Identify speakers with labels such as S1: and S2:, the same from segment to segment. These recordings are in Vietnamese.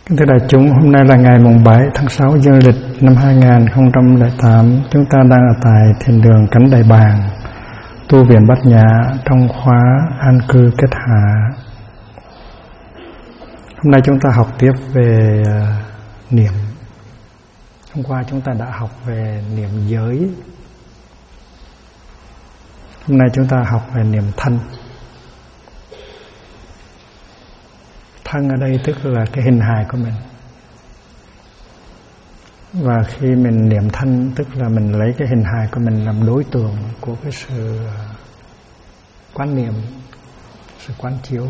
S1: Kính thưa đại chúng, hôm nay là ngày mùng 7 tháng 6 dương lịch năm 2008. Chúng ta đang ở tại thiền đường Cánh Đại Bàng, tu viện Bát Nhã trong khóa an cư kết hạ. Hôm nay chúng ta học tiếp về niệm. Hôm qua chúng ta đã học về niệm giới. Hôm nay chúng ta học về niệm thân. Thân ở đây tức là cái hình hài của mình. Và khi mình niệm thân tức là mình lấy cái hình hài của mình làm đối tượng của cái sự quán niệm, sự quán chiếu.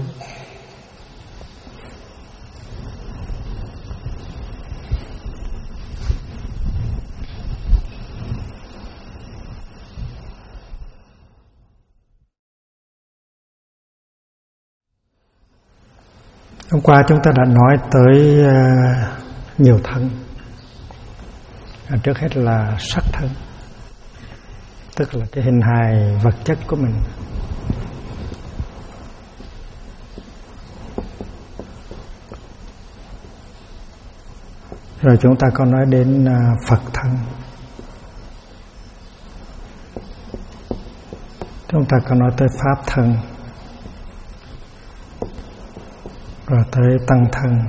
S1: Hôm qua chúng ta đã nói tới nhiều thân. Trước hết là sắc thân, tức là cái hình hài vật chất của mình. Rồi chúng ta có nói đến Phật thân. Chúng ta có nói tới Pháp thân. Rồi tới Tăng thân.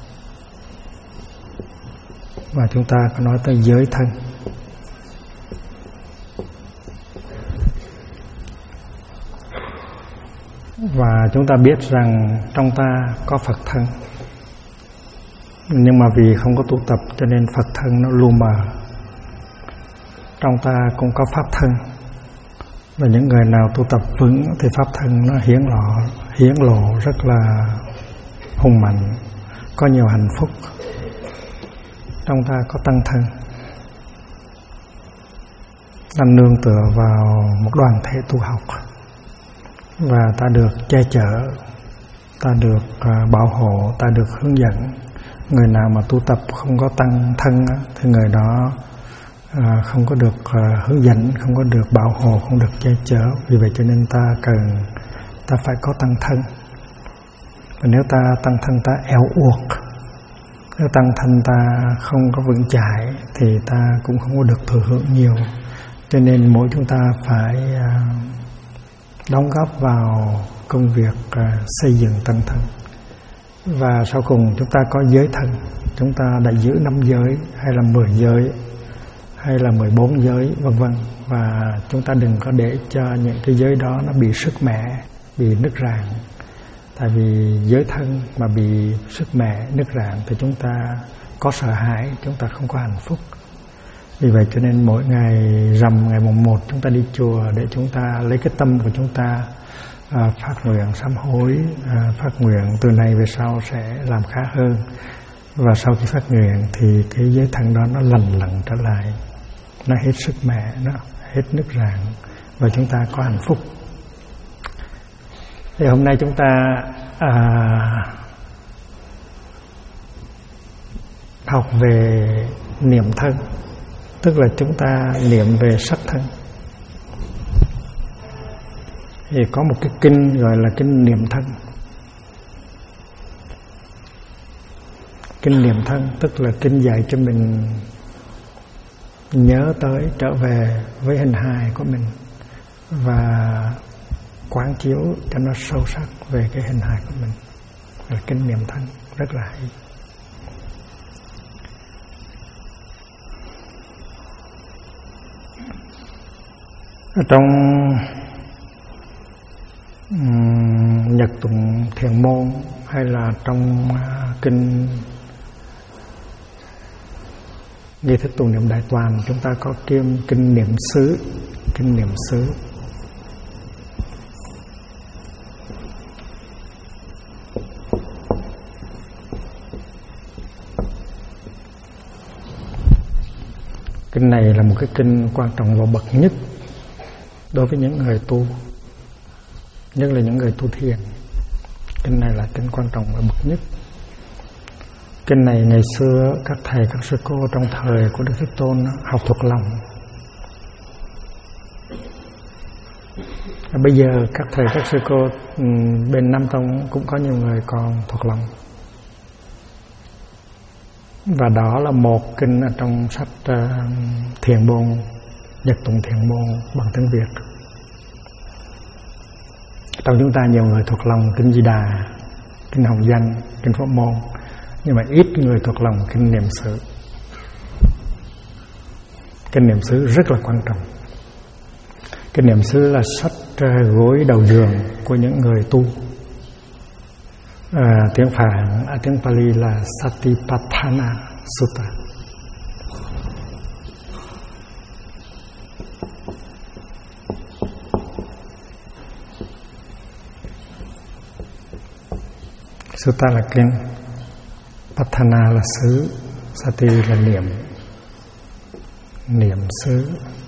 S1: Và chúng ta có nói tới giới thân. Và chúng ta biết rằng trong ta có Phật thân. Nhưng mà vì không có tu tập cho nên Phật thân nó lu mờ. Trong ta cũng có Pháp thân. Và những người nào tu tập vững thì Pháp thân nó hiển lộ rất là hùng mạnh, có nhiều hạnh phúc. Trong ta có Tăng thân, ta nương tựa vào một đoàn thể tu học, và ta được che chở, ta được bảo hộ, ta được hướng dẫn. Người nào mà tu tập không có Tăng thân thì người đó không có được hướng dẫn, không có được bảo hộ, không được che chở. Vì vậy cho nên ta phải có Tăng thân. Và nếu ta Tăng thân ta éo uột, nếu Tăng thân ta không có vững chãi thì ta cũng không có được thừa hưởng nhiều. Cho nên mỗi chúng ta phải đóng góp vào công việc xây dựng Tăng thân. Và sau cùng chúng ta có giới thân. Chúng ta đã giữ 5 giới hay là 10 giới hay là 14 giới vân vân. Và chúng ta đừng có để cho những cái giới đó nó bị sức mẻ, bị nứt rạn. Tại vì giới thân mà bị sức mẻ, nứt rạn thì chúng ta có sợ hãi, chúng ta không có hạnh phúc. Vì vậy cho nên mỗi ngày rằm, ngày mùng 1 chúng ta đi chùa để chúng ta lấy cái tâm của chúng ta phát nguyện sám hối, phát nguyện từ nay về sau sẽ làm khá hơn. Và sau khi phát nguyện thì cái giới thân đó nó lành lặn trở lại, nó hết sức mẻ, nó hết nứt rạn và chúng ta có hạnh phúc. Thì hôm nay chúng ta học về niệm thân, tức là chúng ta niệm về sắc thân. Thì có một cái kinh gọi là kinh niệm thân. Kinh niệm thân tức là kinh dạy cho mình nhớ tới, trở về với hình hài của mình và quán chiếu cho nó sâu sắc về cái hình hài của mình. Là kinh niệm thân rất là hay. Ở trong Nhật Tụng Thiền Môn hay là trong kinh Nghi Thức Tu Niệm Đại Toàn, chúng ta có kinh niệm xứ. Kinh niệm xứ kinh này là một cái kinh quan trọng và bậc nhất đối với những người tu, nhất là những người tu thiền. Kinh này là kinh quan trọng và bậc nhất. Kinh này ngày xưa các thầy, các sư cô trong thời của Đức Thế Tôn học thuộc lòng. Bây giờ các thầy, các sư cô bên Nam Tông cũng có nhiều người còn thuộc lòng. Và đó là một kinh ở trong sách Thiền Môn, Nhật Tụng Thiền Môn bằng tiếng Việt. Trong chúng ta nhiều người thuộc lòng kinh Di Đà, kinh Hồng Danh, kinh Pháp Môn, nhưng mà ít người thuộc lòng kinh Niệm xứ. Kinh Niệm xứ rất là quan trọng. Kinh Niệm xứ là sách gối đầu giường của những người tu. Tiếng Phạn, tiếng Pali là Satipatthana Sutta. Sutta là kinh, Patthana là xứ, Sati là niệm, niệm xứ.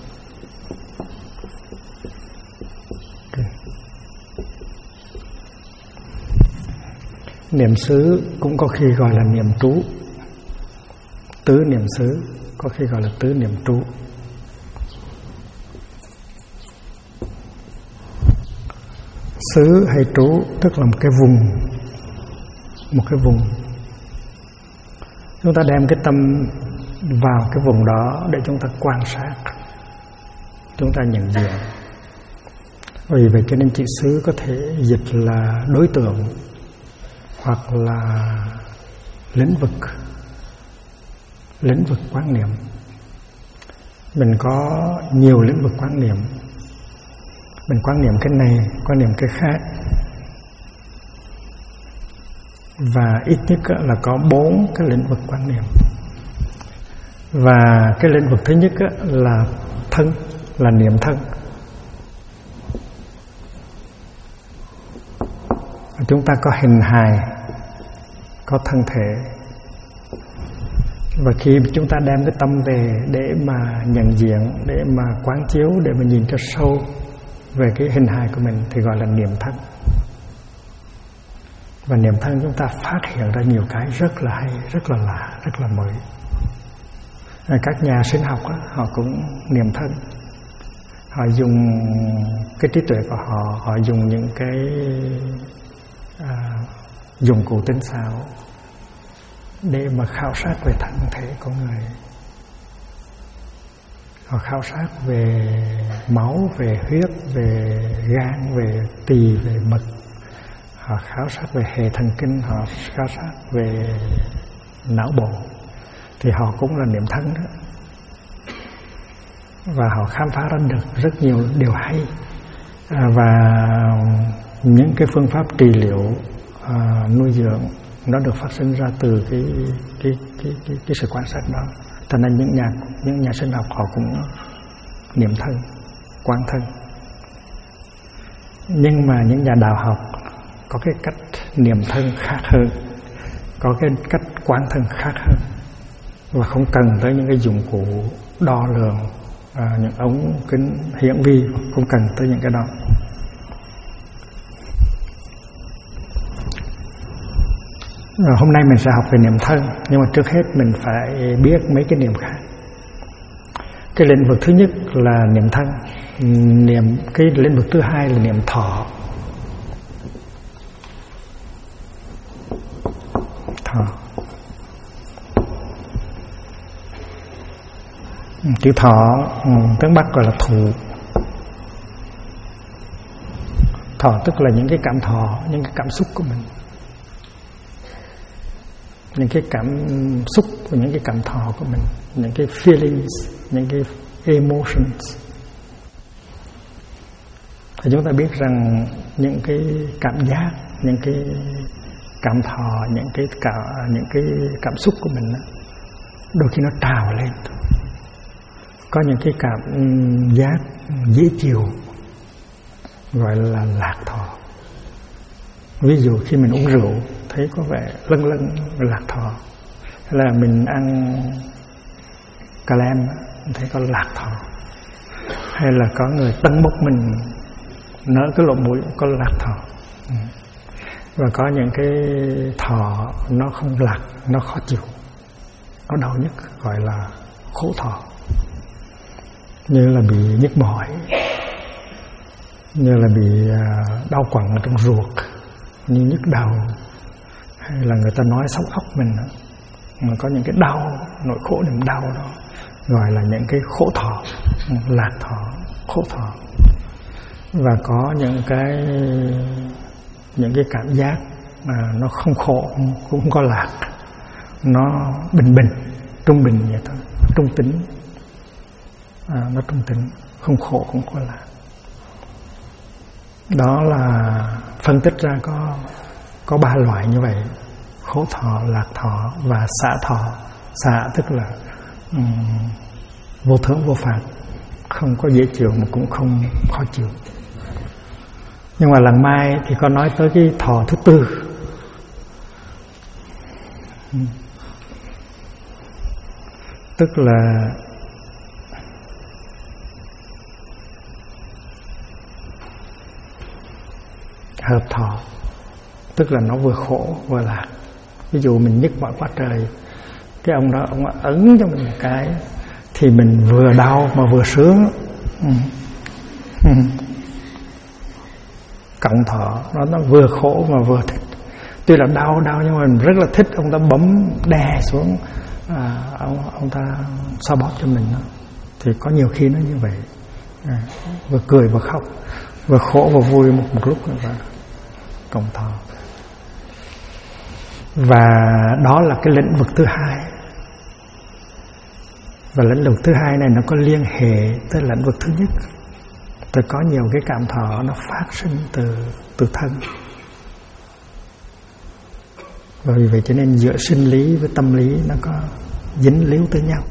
S1: Niệm xứ cũng có khi gọi là niệm trú. Tứ niệm xứ có khi gọi là tứ niệm trú. Xứ hay trú tức là một cái vùng. Một cái vùng. Chúng ta đem cái tâm vào cái vùng đó để chúng ta quan sát, chúng ta nhận diện. Vì vậy cho nên chữ xứ có thể dịch là đối tượng hoặc là lĩnh vực quán niệm. Mình có nhiều lĩnh vực quán niệm. Mình quán niệm cái này, quán niệm cái khác. Và ít nhất là có 4 cái lĩnh vực quán niệm. Và cái lĩnh vực thứ nhất là thân, là niệm thân. Chúng ta có hình hài, có thân thể. Và khi chúng ta đem cái tâm về để mà nhận diện, để mà quán chiếu, để mà nhìn cho sâu về cái hình hài của mình thì gọi là niệm thân. Và niệm thân chúng ta phát hiện ra nhiều cái rất là hay, rất là lạ, rất là mới. Các nhà sinh học họ cũng niệm thân. Họ dùng cái trí tuệ của họ, họ dùng những cái dụng cụ tinh xảo để mà khảo sát về thân thể của người. Họ khảo sát về máu, về huyết, về gan, về tỳ, về mật. Họ khảo sát về hệ thần kinh, họ khảo sát về não bộ. Thì họ cũng là niệm thân đó. Và họ khám phá ra được rất nhiều điều hay. Và những cái phương pháp trị liệu, nuôi dưỡng nó được phát sinh ra từ cái sự quan sát đó. Cho nên những nhà sinh học họ cũng niệm thân, quán thân. Nhưng mà những nhà đạo học có cái cách niệm thân khác hơn, có cái cách quán thân khác hơn, và không cần tới những cái dụng cụ đo lường, những ống kính hiển vi, không cần tới những cái đó. Hôm nay mình sẽ học về niệm thân, nhưng mà trước hết mình phải biết mấy cái niệm khác. Cái lĩnh vực thứ nhất là niệm thân, cái lĩnh vực thứ hai là niệm thọ. Chữ thọ tiếng Bắc gọi là thụ. Thọ tức là những cái cảm thọ, những cái cảm xúc của mình, những cái cảm xúc và những cái cảm thọ của mình, những cái feelings, những cái emotions. Thì chúng ta biết rằng những cái cảm giác, những cái cảm thọ, những cái cảm xúc của mình đó, đôi khi nó trào lên. Có những cái cảm giác dễ chịu gọi là lạc thọ. Ví dụ khi mình uống rượu thấy có vẻ lâng lâng lạc thọ, hay là mình ăn cà lem thấy có lạc thọ, hay là có người tâng bốc mình nở cái lỗ mũi có lạc thọ. Và có những cái thọ nó không lạc, nó khó chịu, nó đau nhức, gọi là khổ thọ. Như là bị nhức mỏi, như là bị đau quặn ở trong ruột, như nhức đầu, hay là người ta nói sống óc mình, mà có những cái đau, nỗi khổ niềm đau đó gọi là những cái khổ thọ, lạc thọ, khổ thọ. Và có những cái cảm giác mà nó không khổ cũng không có lạc, nó bình bình, trung bình vậy thôi, trung tính, nó trung tính, không khổ không có lạc. Đó là phân tích ra có 3 loại như vậy: khổ thọ, lạc thọ và xả thọ. Xả tức là vô thưởng vô phạt, không có dễ chịu mà cũng không khó chịu. Nhưng mà lần mai thì có nói tới cái thọ thứ 4. Tức là hợp thọ, tức là nó vừa khổ vừa lạc. Ví dụ mình nhức mỏi quá trời, cái ông đó ông ấn cho mình một cái thì mình vừa đau mà vừa sướng. Cộng thọ nó vừa khổ mà vừa thích. Tuy là đau nhưng mà mình rất là thích. Ông ta bấm đè xuống, ông ta xoa bóp cho mình đó. Thì có nhiều khi nó như vậy, vừa cười vừa khóc, vừa khổ vừa vui một lúc nữa. Cộng thọ. Và đó là cái lĩnh vực thứ 2. Và lĩnh vực thứ 2 này nó có liên hệ tới lĩnh vực thứ nhất. Tôi có nhiều cái cảm thọ nó phát sinh từ thân. Và vì vậy cho nên giữa sinh lý với tâm lý nó có dính líu tới nhau.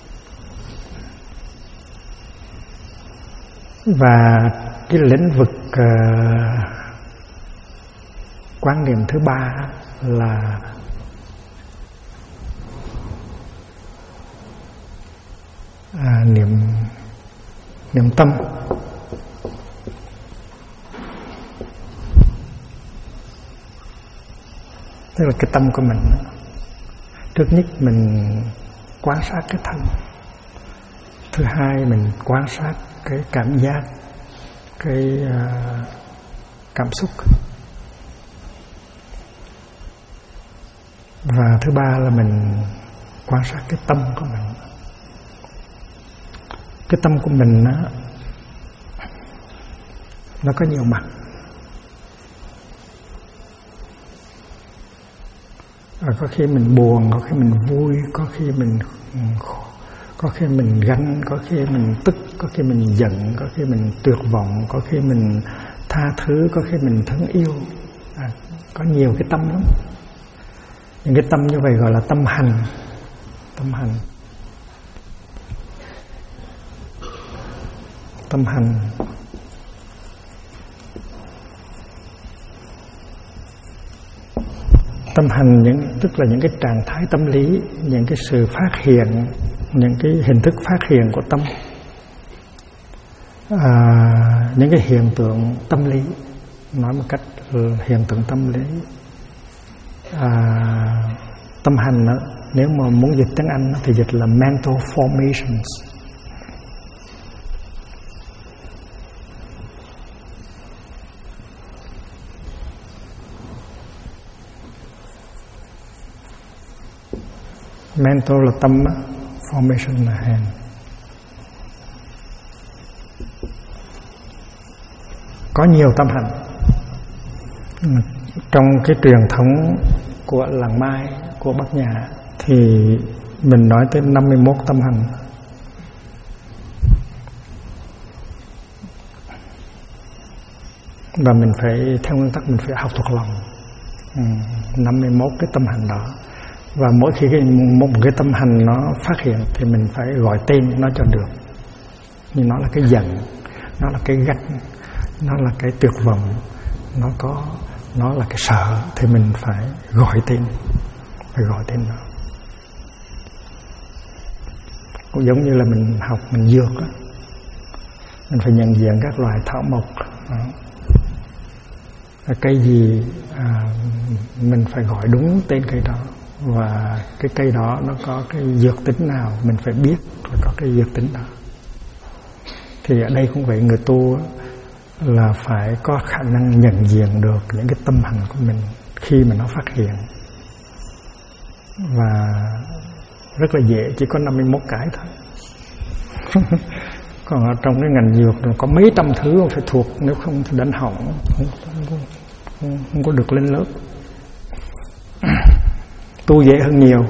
S1: Và cái lĩnh vực quan niệm thứ 3 là niệm tâm. Tức là cái tâm của mình. Trước nhất mình quan sát cái thân. Thứ hai mình quan sát cái cảm giác, cái cảm xúc. Và thứ 3 là mình quan sát cái tâm của mình. Cái tâm của mình nó có nhiều mặt. Có khi mình buồn, có khi mình vui, có khi mình ganh, có khi mình tức, có khi mình giận, có khi mình tuyệt vọng, có khi mình tha thứ, có khi mình thương yêu. Có nhiều cái tâm lắm. Những cái tâm như vậy gọi là tâm hành. Tâm hành. Tâm hành. Tâm hành tức là những cái trạng thái tâm lý, những cái sự phát hiện, những cái hình thức phát hiện của tâm, những cái hiện tượng tâm lý. Nói một cách hiện tượng tâm lý. Tâm hành đó, nếu mà muốn dịch tiếng Anh thì dịch là mental formations. Mental là tâm, formation là hành. Có nhiều tâm hành. Trong cái truyền thống của làng Mai, của Bắc Nhã thì mình nói tới 51 tâm hành. Và mình phải, theo nguyên tắc mình phải học thuộc lòng 51 cái tâm hành đó. Và mỗi khi một cái tâm hành nó phát hiện thì mình phải gọi tên nó cho được. Nhưng nó là cái giận, nó là cái gắt, nó là cái tuyệt vọng, nó là cái sợ, thì mình phải gọi tên nó. Cũng giống như là mình học mình dược đó. Mình phải nhận diện các loài thảo mộc đó. Cây gì mình phải gọi đúng tên cây đó. Và cái cây đó nó có cái dược tính nào mình phải biết là có cái dược tính đó. Thì ở đây cũng vậy, người tu là phải có khả năng nhận diện được những cái tâm hành của mình khi mà nó phát hiện. và rất là dễ, chỉ có 51 cái thôi. Còn ở trong cái ngành dược có mấy trăm thứ không phải thuộc, nếu không thì đánh hỏng, không có được lên lớp. Tu dễ hơn nhiều.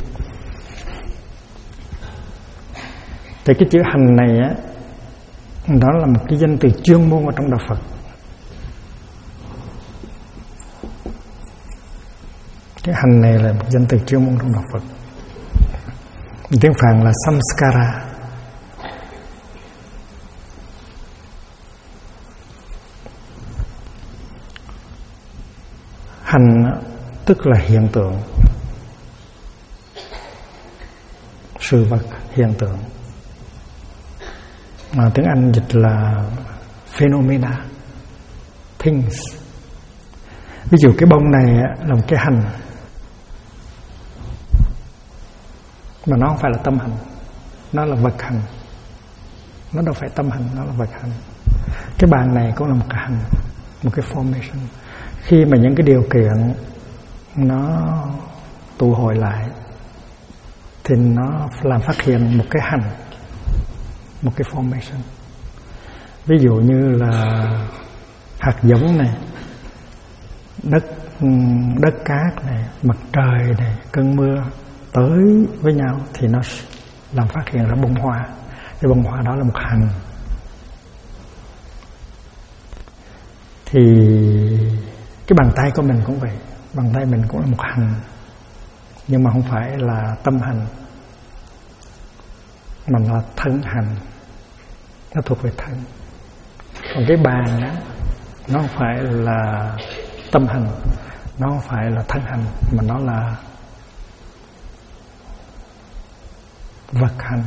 S1: Thì cái chữ hành này á, đó là một cái danh từ chuyên môn ở trong đạo Phật. Cái hành này là một danh từ chuyên môn trong đạo Phật. Tiếng Phạn là samskara. Hành tức là hiện tượng, sự vật, hiện tượng. Mà tiếng Anh dịch là phenomena, things. Ví dụ cái bông này là một cái hành, mà nó không phải là tâm hành, nó là vật hành. Nó đâu phải tâm hành, nó là vật hành. Cái bàn này cũng là một cái hành, một cái formation. Khi mà những cái điều kiện nó tụ hội lại thì nó làm phát hiện một cái hành, một cái formation. Ví dụ như là hạt giống này, đất cát này, mặt trời này, cơn mưa tới với nhau thì nó làm phát hiện ra bông hoa. Cái bông hoa đó là một hành. Thì cái bàn tay của mình cũng vậy, bàn tay mình cũng là một hành, nhưng mà không phải là tâm hành, mà là thân hành, nó thuộc về thân. Còn cái bàn đó, nó không phải là tâm hành, nó không phải là thân hành, mà nó là vật hành.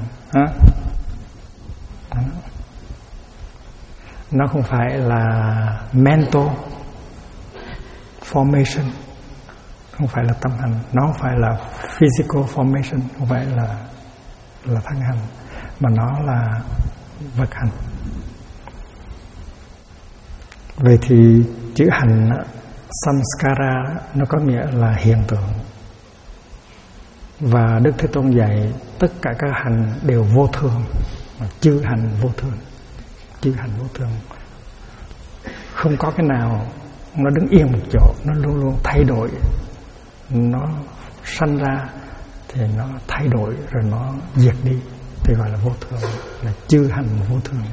S1: Nó không phải là mental formation, không phải là tâm hành, nó không phải là physical formation, không phải là thân hành, mà nó là vật hành. Vậy thì chữ hành samskara nó có nghĩa là hiện tượng. Và Đức Thế Tôn dạy tất cả các hành đều vô thường, chư hành vô thường, chư hành vô thường. Không có cái nào nó đứng yên một chỗ, nó luôn luôn thay đổi. Nó sanh ra thì nó thay đổi rồi nó diệt đi, thì gọi là vô thường, là chư hành vô thường.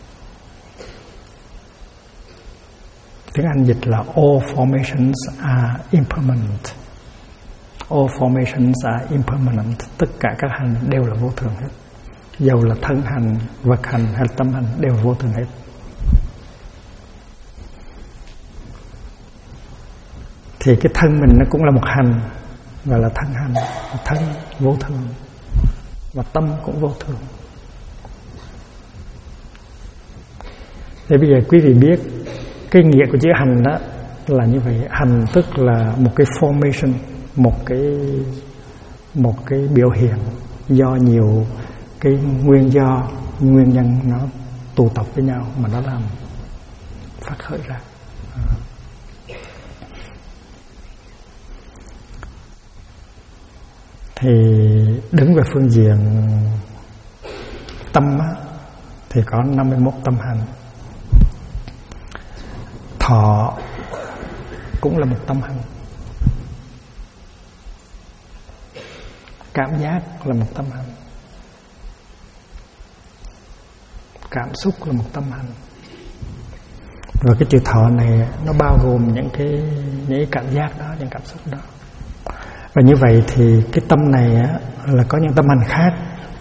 S1: Tiếng Anh dịch là all formations are impermanent. All formations are impermanent. Tất cả các hành đều là vô thường hết. Dầu là thân hành, vật hành hay là tâm hành đều vô thường hết. Thì cái thân mình nó cũng là một hành, và là thân hành. Thân vô thường và tâm cũng vô thường. Thì bây giờ quý vị biết cái nghĩa của chữ hành đó là như vậy. Hành tức là một cái formation, một cái biểu hiện do nhiều cái nguyên nhân nó tụ tập với nhau mà nó làm phát khởi ra. Thì đứng về phương diện tâm á, thì có 51 tâm hành. Thọ cũng là một tâm hành. Cảm giác là một tâm hành. Cảm xúc là một tâm hành. Và cái chữ thọ này nó bao gồm những cái cảm giác đó, những cảm xúc đó. Và như vậy thì cái tâm này á, là có những tâm hành khác.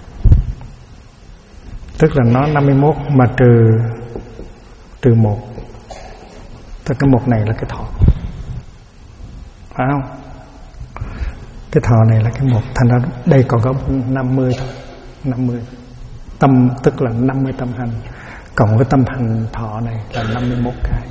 S1: Tức là nó 51 mà trừ 1. Tức cái 1 này là cái thọ, phải không? Cái thọ này là cái 1. Thành ra đây còn có 50 thôi. 50 tâm tức là 50 tâm hành. Cộng với tâm hành thọ này là 51 cái.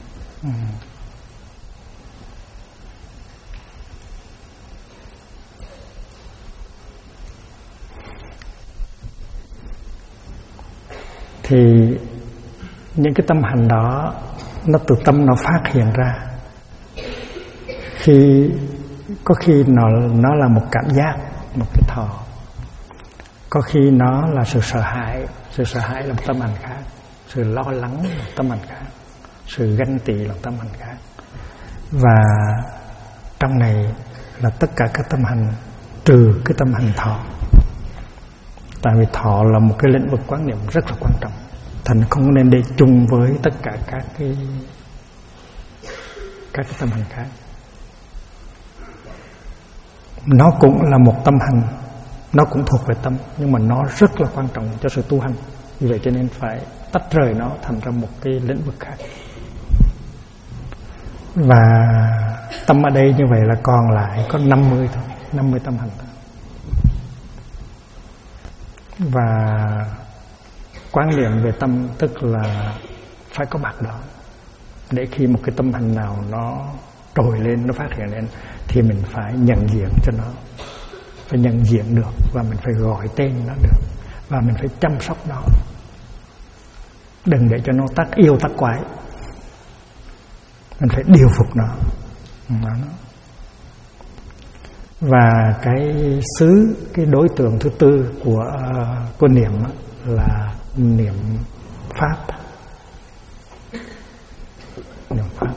S1: Thì những cái tâm hành đó nó từ tâm nó phát hiện ra. Khi có khi nó là một cảm giác, một cái thọ. Có khi nó là sự sợ hãi là một tâm hành khác, sự lo lắng là một tâm hành khác, sự ganh tị là một tâm hành khác. Và trong này là tất cả các tâm hành trừ cái tâm hành thọ. Tại vì thọ là một cái lĩnh vực quán niệm rất là quan trọng, thành không nên để chung với tất cả các cái tâm hành khác. Nó cũng là một tâm hành, nó cũng thuộc về tâm, nhưng mà nó rất là quan trọng cho sự tu hành. Vì vậy cho nên phải tách rời nó thành ra một cái lĩnh vực khác. Và tâm ở đây như vậy là còn lại có 50 thôi, 50 tâm hành thôi. Và quán niệm về tâm tức là phải có mặt đó, để khi một cái tâm hành nào nó trồi lên, nó phát hiện lên, thì mình phải nhận diện cho nó, phải nhận diện được, và mình phải gọi tên nó được, và mình phải chăm sóc nó, đừng để cho nó tác yêu tác quái. Mình phải điều phục nó. Và cái đối tượng thứ tư của niệm là niệm pháp. Niệm pháp.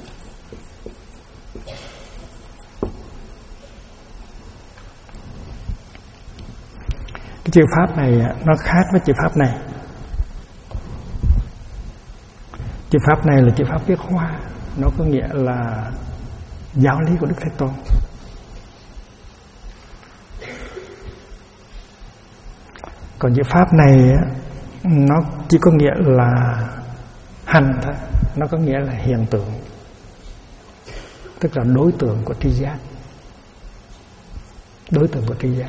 S1: Cái chữ pháp này nó khác với chữ pháp này. Chữ pháp này là chữ pháp viết hoa, nó có nghĩa là giáo lý của Đức Thế Tôn. Còn chữ pháp này nó chỉ có nghĩa là hành thôi, nó có nghĩa là hiện tượng, tức là đối tượng của tri giác, đối tượng của tri giác,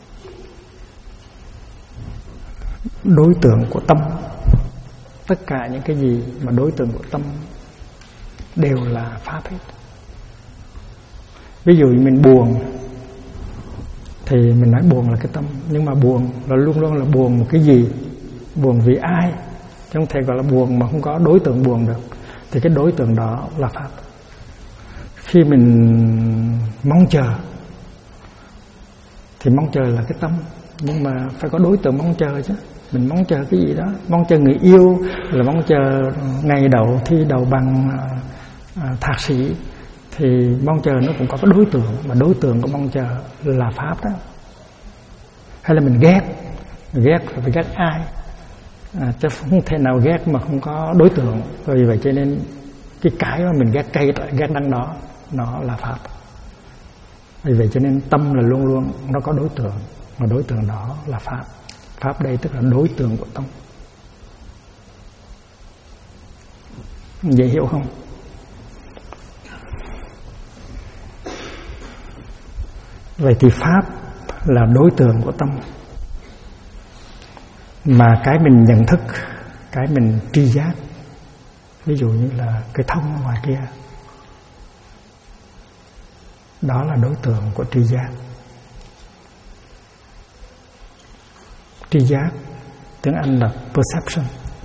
S1: đối tượng của tâm. Tất cả những cái gì mà đối tượng của tâm đều là pháp hết. Ví dụ như mình buồn thì mình nói buồn là cái tâm, nhưng mà buồn là luôn luôn là buồn một cái gì, buồn vì ai, chứ không thể gọi là buồn mà không có đối tượng buồn được. Thì cái đối tượng đó là pháp. Khi mình mong chờ thì mong chờ là cái tâm, nhưng mà phải có đối tượng mong chờ chứ. Mình mong chờ cái gì đó, mong chờ người yêu, là mong chờ ngày đầu thi đầu bằng thạc sĩ, thì mong chờ nó cũng có cái đối tượng, mà đối tượng của mong chờ là pháp đó. Hay là mình ghét là phải ghét ai, chứ không thể nào ghét mà không có đối tượng. Vì vậy cho nên cái mà mình ghét cay, ghét đắng đó, nó là pháp. Vì vậy cho nên tâm là luôn luôn nó có đối tượng, mà đối tượng đó là pháp. Pháp đây tức là đối tượng của tâm. Dễ hiểu không? Vậy thì pháp là đối tượng của tâm, mà cái mình nhận thức, cái mình tri giác, ví dụ như là cái thông ở ngoài kia, đó là đối tượng của tri giác. Tri giác tiếng Anh là perception.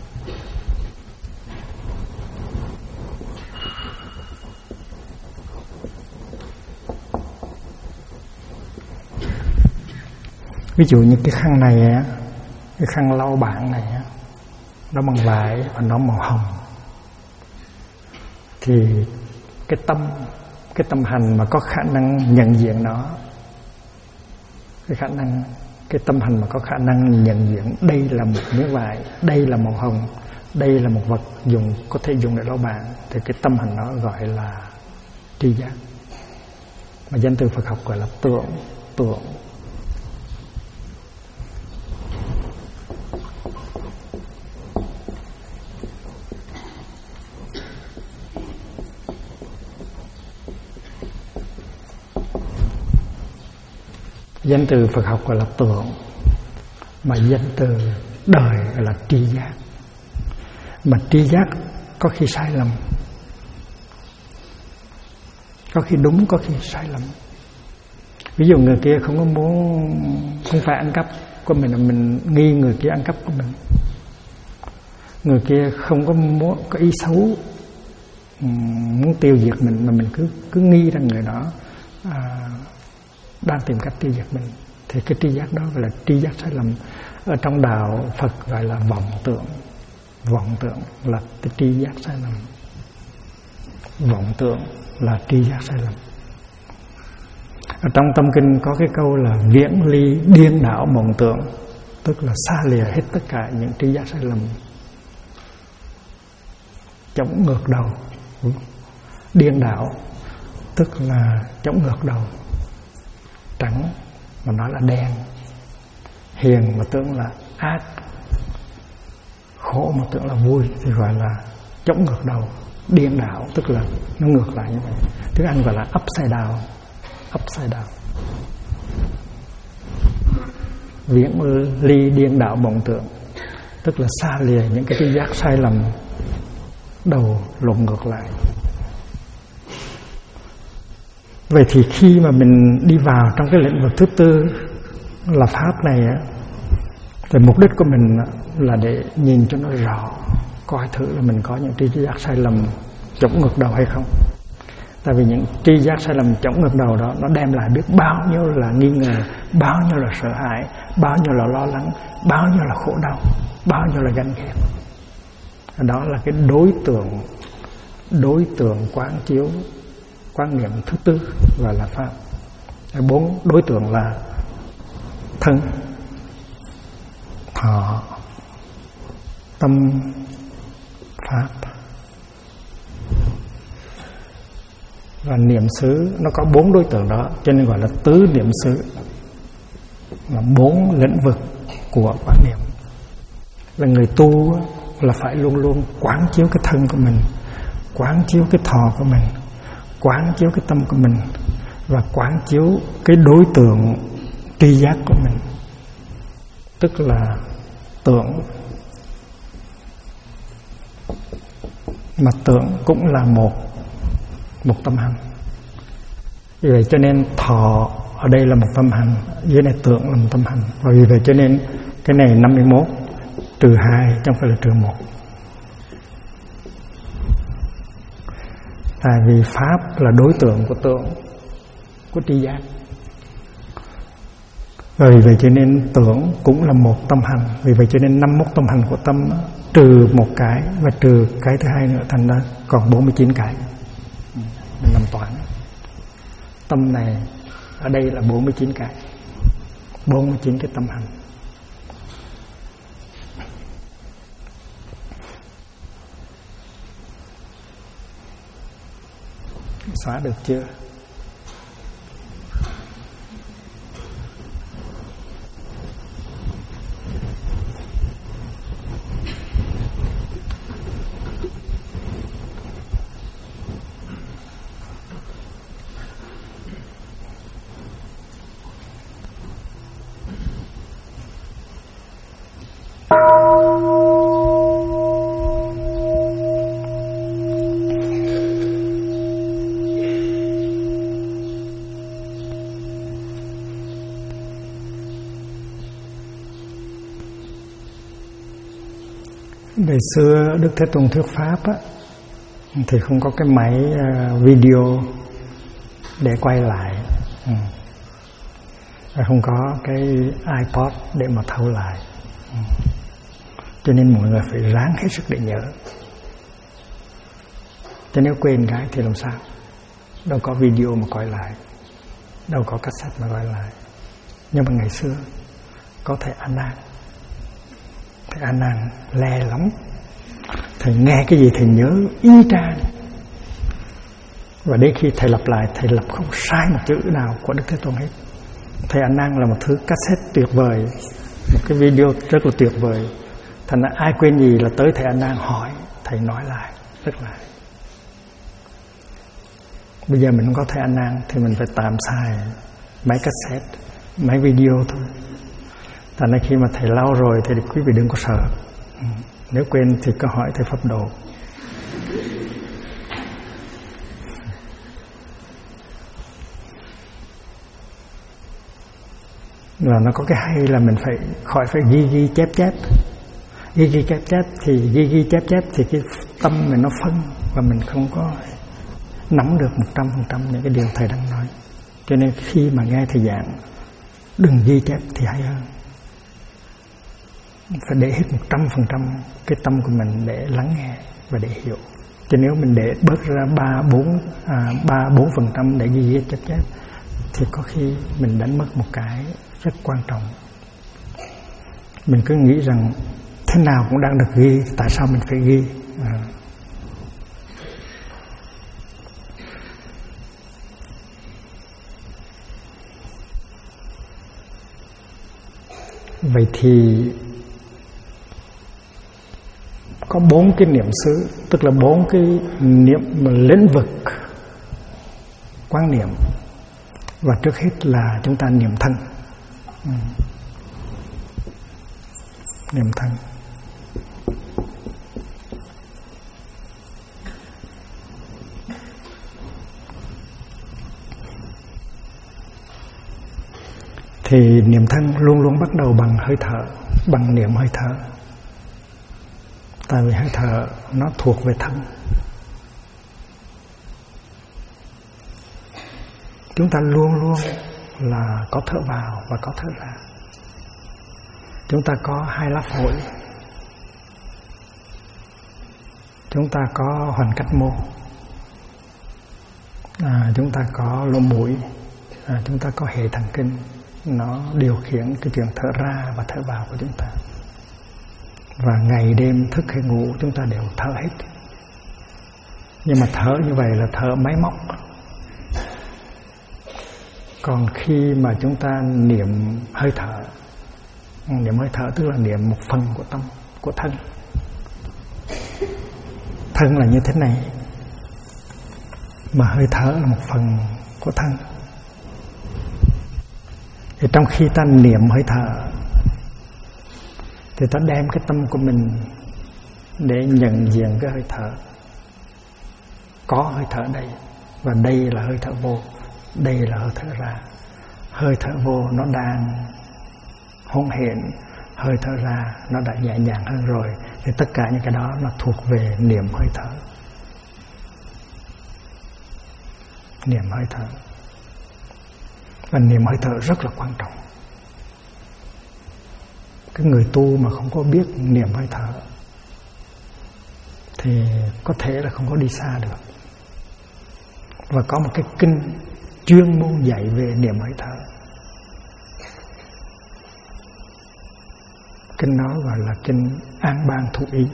S1: Ví dụ như cái khăn này á, cái khăn lau bảng này á, nó bằng vải và nó màu hồng, thì cái tâm hành mà có khả năng nhận diện nó, cái tâm hành mà có khả năng nhận diện đây là một miếng vải, đây là màu hồng, đây là một vật có thể dùng để lau bảng, thì cái tâm hành nó gọi là tri giác, mà danh từ Phật học gọi là tưởng. Danh từ Phật học gọi là tưởng, mà danh từ đời gọi là tri giác. Mà tri giác có khi sai lầm, có khi đúng, có khi sai lầm. Ví dụ người kia không phải ăn cắp của mình, là mình nghi người kia ăn cắp của mình. Người kia không có ý xấu muốn tiêu diệt mình, mà mình cứ nghi rằng người đó đang tìm cách tri giác mình. Thì cái tri giác đó gọi là tri giác sai lầm. Ở trong đạo Phật gọi là vọng tưởng. Vọng tưởng là cái tri giác sai lầm. Vọng tưởng là tri giác sai lầm. Ở trong tâm kinh có cái câu là viễn ly điên đảo mộng tưởng, tức là xa lìa hết tất cả những tri giác sai lầm. Chống ngược đầu. Điên đảo tức là chống ngược đầu. Trắng mà nói là đen, hiền mà tưởng là ác, khổ mà tưởng là vui thì gọi là chống ngược đầu. Điên đảo tức là nó ngược lại như vậy. Tiếng Anh gọi là upside down. Upside down. Viễn ly điên đảo mộng tưởng tức là xa lìa những cái tri giác sai lầm, đầu lộn ngược lại. Vậy thì khi mà mình đi vào trong cái lĩnh vực thứ tư là pháp này á, thì mục đích của mình là để nhìn cho nó rõ, coi thử là mình có những tri giác sai lầm chống ngược đầu hay không. Tại vì những tri giác sai lầm chống ngược đầu đó nó đem lại biết bao nhiêu là nghi ngờ, bao nhiêu là sợ hãi, bao nhiêu là lo lắng, bao nhiêu là khổ đau, bao nhiêu là ganh ghét. Đó là cái đối tượng quán chiếu, quan niệm thứ tư gọi là pháp. 4 đối tượng là thân, thọ, tâm, pháp và niệm xứ. Nó có 4 đối tượng đó cho nên gọi là tứ niệm xứ, là 4 lĩnh vực của quan niệm. Là người tu là phải luôn luôn quán chiếu cái thân của mình, quán chiếu cái thọ của mình, quán chiếu cái tâm của mình và quán chiếu cái đối tượng tri giác của mình, tức là tưởng. Mà tưởng cũng là một tâm hành. Vì vậy cho nên thọ ở đây là một tâm hành, dưới này tưởng là một tâm hành. Và vì vậy cho nên cái này 51 trừ 2 chứ không phải là trừ 1. Tại vì pháp là đối tượng của tưởng, của tri giác. Và vì vậy cho nên tưởng cũng là một tâm hành. Vì vậy cho nên 51 tâm hành của tâm trừ một cái và trừ cái thứ hai nữa, thành ra còn 49 cái. Mình làm toán. Tâm này ở đây là 49 cái, 49 cái tâm hành. Xóa được chưa? Ngày xưa Đức Thế Tôn thuyết pháp á, thì không có cái máy video để quay lại, không có cái iPod để mà thâu lại, cho nên mọi người phải ráng hết sức để nhớ. Chứ nếu quên cái thì làm sao? Đâu có video mà quay lại, đâu có cassette mà quay lại. Nhưng mà ngày xưa có thầy A Nan. Thầy A Nan le lắm, thầy nghe cái gì thầy nhớ y chang. Và đến khi thầy lặp lại, thầy lặp không sai một chữ nào của Đức Thế Tôn hết. Thầy A Nan là một thứ cassette tuyệt vời, một cái video rất là tuyệt vời. Thành ra ai quên gì là tới thầy A Nan hỏi, thầy nói lại, rất lại. Bây giờ mình không có thầy A Nan thì mình phải tạm xài máy cassette, máy video thôi. Thành ra khi mà thầy lau rồi thì quý vị đừng có sợ. Nếu quên thì cứ hỏi thầy Pháp Độ. Và nó có cái hay là mình phải khỏi phải ghi chép chép. Ghi chép chép thì cái tâm mình nó phân và mình không có nắm được 100% những cái điều thầy đang nói. Cho nên khi mà nghe thầy giảng, đừng ghi chép thì hay hơn. Phải để hết 100% cái tâm của mình để lắng nghe và để hiểu. Chứ nếu mình để bớt ra 3-4% để ghi chép thì có khi mình đánh mất một cái rất quan trọng. Mình cứ nghĩ rằng thế nào cũng đang được ghi, tại sao mình phải ghi? Vậy thì có 4 cái niệm xứ, tức là 4 cái niệm lĩnh vực quán niệm. Và trước hết là chúng ta niệm thân. Niệm thân. Thì niệm thân luôn luôn bắt đầu bằng hơi thở, bằng niệm hơi thở. Tại vì hơi thở nó thuộc về thân. Chúng ta luôn luôn là có thở vào và có thở ra. Chúng ta có 2 lá phổi, chúng ta có hoành cách mô, chúng ta có lỗ mũi, chúng ta có hệ thần kinh. Nó điều khiển cái chuyện thở ra và thở vào của chúng ta. Và ngày đêm thức hay ngủ chúng ta đều thở hết. Nhưng mà thở như vậy là thở máy móc. Còn khi mà chúng ta niệm hơi thở, niệm hơi thở tức là niệm một phần của tâm, của thân. Thân là như thế này, mà hơi thở là một phần của thân. Thì trong khi ta niệm hơi thở thì ta đem cái tâm của mình để nhận diện cái hơi thở. Có hơi thở đây, và đây là hơi thở vô, đây là hơi thở ra. Hơi thở vô nó đang hỗn hển, hơi thở ra nó đã nhẹ nhàng hơn rồi. Thì tất cả những cái đó nó thuộc về niệm hơi thở. Niệm hơi thở. Và niệm hơi thở rất là quan trọng. Cái người tu mà không có biết niệm hơi thở thì có thể là không có đi xa được. Và có một cái kinh chuyên môn dạy về niệm hơi thở. Kinh đó gọi là kinh An Ban Thụ Ý.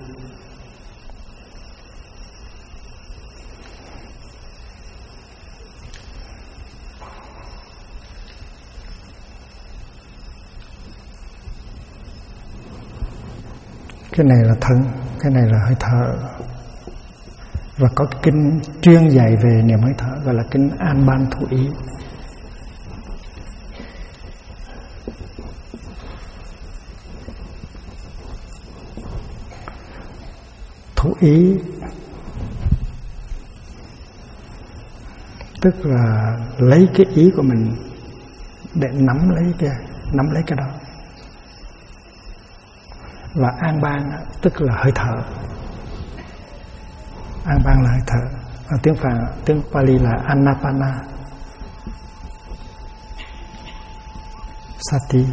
S1: Cái này là thân, cái này là hơi thở. Và có cái kinh chuyên dạy về niệm hơi thở gọi là kinh An Ban Thụ Ý. Thụ ý tức là lấy cái ý của mình để nắm lấy cái đó. Và an ban tức là hơi thở. An ban là hơi thở. Ở tiếng Pali là Anapana Sati.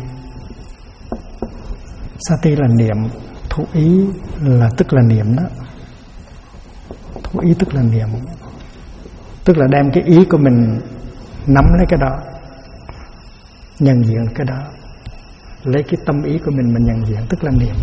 S1: Sati là niệm, thụ ý là tức là niệm đó. Thụ ý tức là niệm, tức là đem cái ý của mình nắm lấy cái đó, nhận diện cái đó, lấy cái tâm ý của mình nhận diện tức là niệm.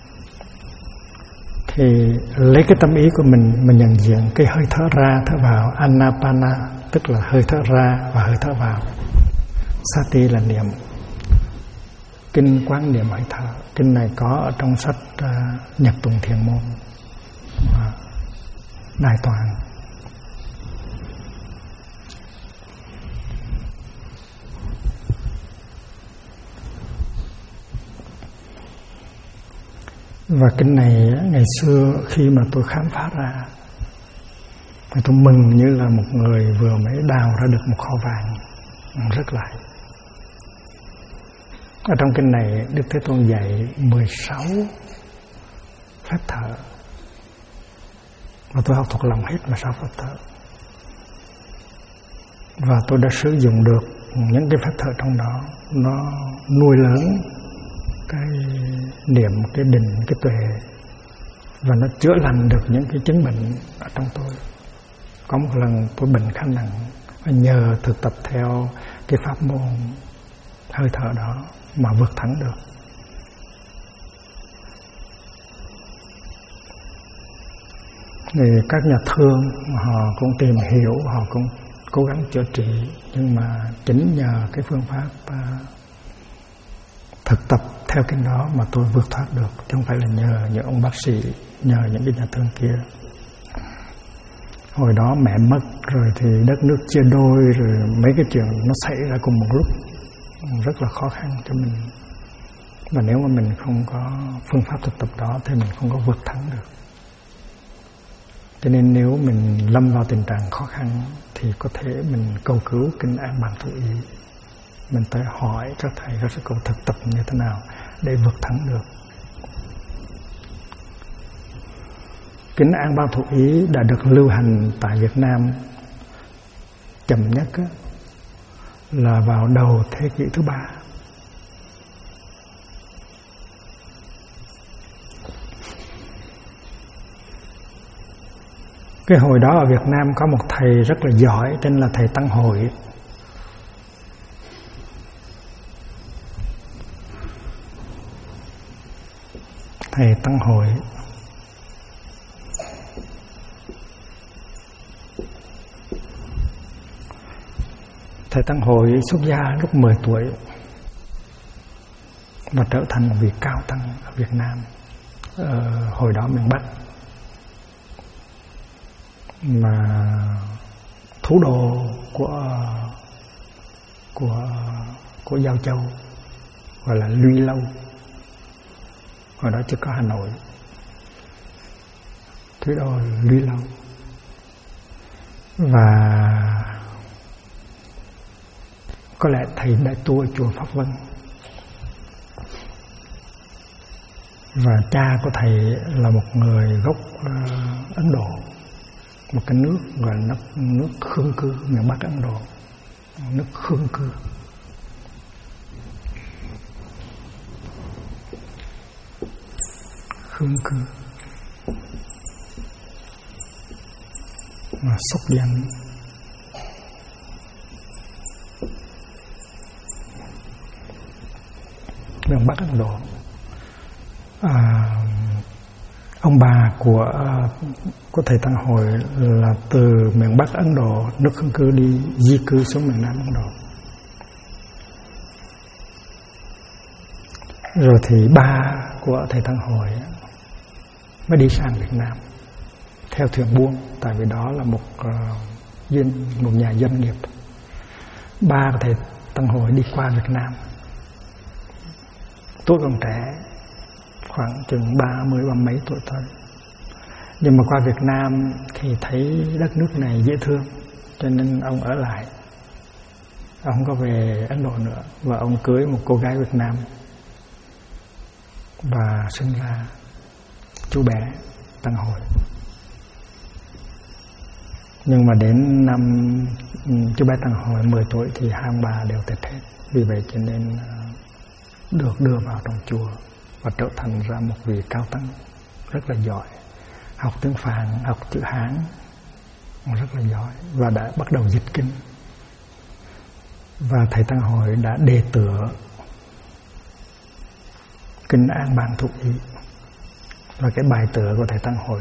S1: Thì lấy cái tâm ý của mình nhận diện cái hơi thở ra thở vào, Anapana tức là hơi thở ra và hơi thở vào, Sati là niệm. Kinh Quán Niệm Hơi Thở, kinh này có ở trong sách Nhật Tùng Thiền Môn Đại Toàn. Và kinh này ngày xưa khi mà tôi khám phá ra thì tôi mừng như là một người vừa mới đào ra được một kho vàng rất lại. Ở trong kinh này Đức Thế Tôn dạy 16 phép thở, và tôi học thuộc lòng hết 16 phép thở. Và tôi đã sử dụng được những cái pháp thở trong đó, nó nuôi lớn cái niệm, cái định, cái tuệ, và nó chữa lành được những cái chứng bệnh ở trong tôi. Có một lần tôi bệnh khá nặng, nhờ thực tập theo cái pháp môn hơi thở đó mà vượt thắng được. Thì các nhà thương họ cũng tìm hiểu, họ cũng cố gắng chữa trị, nhưng mà chính nhờ cái phương pháp thực tập theo cái đó mà tôi vượt thoát được, chứ không phải là nhờ những ông bác sĩ, nhờ những cái nhà thương kia. Hồi đó mẹ mất rồi thì đất nước chia đôi, rồi mấy cái chuyện nó xảy ra cùng một lúc, rất là khó khăn cho mình. Và nếu mà mình không có phương pháp thực tập đó thì mình không có vượt thắng được. Cho nên nếu mình lâm vào tình trạng khó khăn thì có thể mình cầu cứu kinh An Bàng Thủ Ý. Mình tới hỏi các thầy, các sư cô thực tập như thế nào để vượt thắng được. Kinh An Bàng Thủ Ý đã được lưu hành tại Việt Nam chậm nhất là vào đầu thế kỷ thứ 3. Cái hồi đó ở Việt Nam có một thầy rất là giỏi tên là thầy Tăng Hội. Thầy Tăng Hội Thầy Tăng Hội xuất gia lúc 10 tuổi và trở thành một vị cao tăng ở Việt Nam, hồi đó miền Bắc, mà thủ đô của Giao Châu, gọi là Luy Lâu. Hồi đó chưa có Hà Nội, thủ đô Luy Lâu. Và có lẽ thầy đã tu ở chùa Pháp Vân. Và cha của thầy là một người gốc Ấn Độ, một cái nước gọi là nước Khương Cư, miền Bắc Ấn Độ, nước Khương Cư. Khương Cư mà Sóc Danh. Miền Bắc Ấn Độ. Ông bà của thầy Tăng Hội là từ miền Bắc Ấn Độ, nước Khương Cư, đi di cư xuống miền Nam Ấn Độ. Rồi thì ba của thầy Tăng Hội mới đi sang Việt Nam theo thuyền buôn, tại vì đó là một nhà doanh nghiệp. Ba của thầy Tăng Hội đi qua Việt Nam, tuổi còn trẻ, khoảng chừng 30 mấy tuổi thôi. Nhưng mà qua Việt Nam thì thấy đất nước này dễ thương, cho nên ông ở lại. Ông không có về Ấn Độ nữa, và ông cưới một cô gái Việt Nam và sinh ra chú bé Tăng Hội. Nhưng mà đến năm chú bé Tăng Hội 10 tuổi thì hai ông bà đều tịch hết. Vì vậy cho nên được đưa vào trong chùa và trở thành ra một vị cao tăng rất là giỏi, học tiếng Phạn, học chữ Hán rất là giỏi, và đã bắt đầu dịch kinh. Và thầy Tăng Hội đã đề tựa kinh An Bàng Thủ Ý, và cái bài tựa của thầy Tăng Hội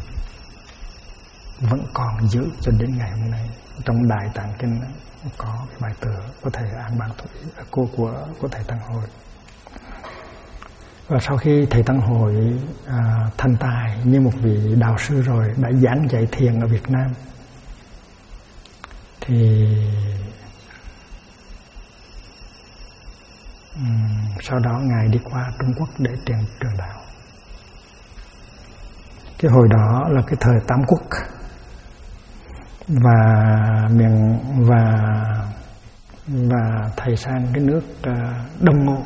S1: vẫn còn giữ cho đến ngày hôm nay. Trong Đại Tạng Kinh có cái bài tựa của thầy An Bàng Thủ Ý, của thầy Tăng Hội. Và sau khi thầy Tăng Hội thành tài như một vị đạo sư rồi, đã giảng dạy thiền ở Việt Nam, thì sau đó Ngài đi qua Trung Quốc để truyền đạo. Cái hồi đó là cái thời Tam Quốc, và thầy sang cái nước Đông Ngô,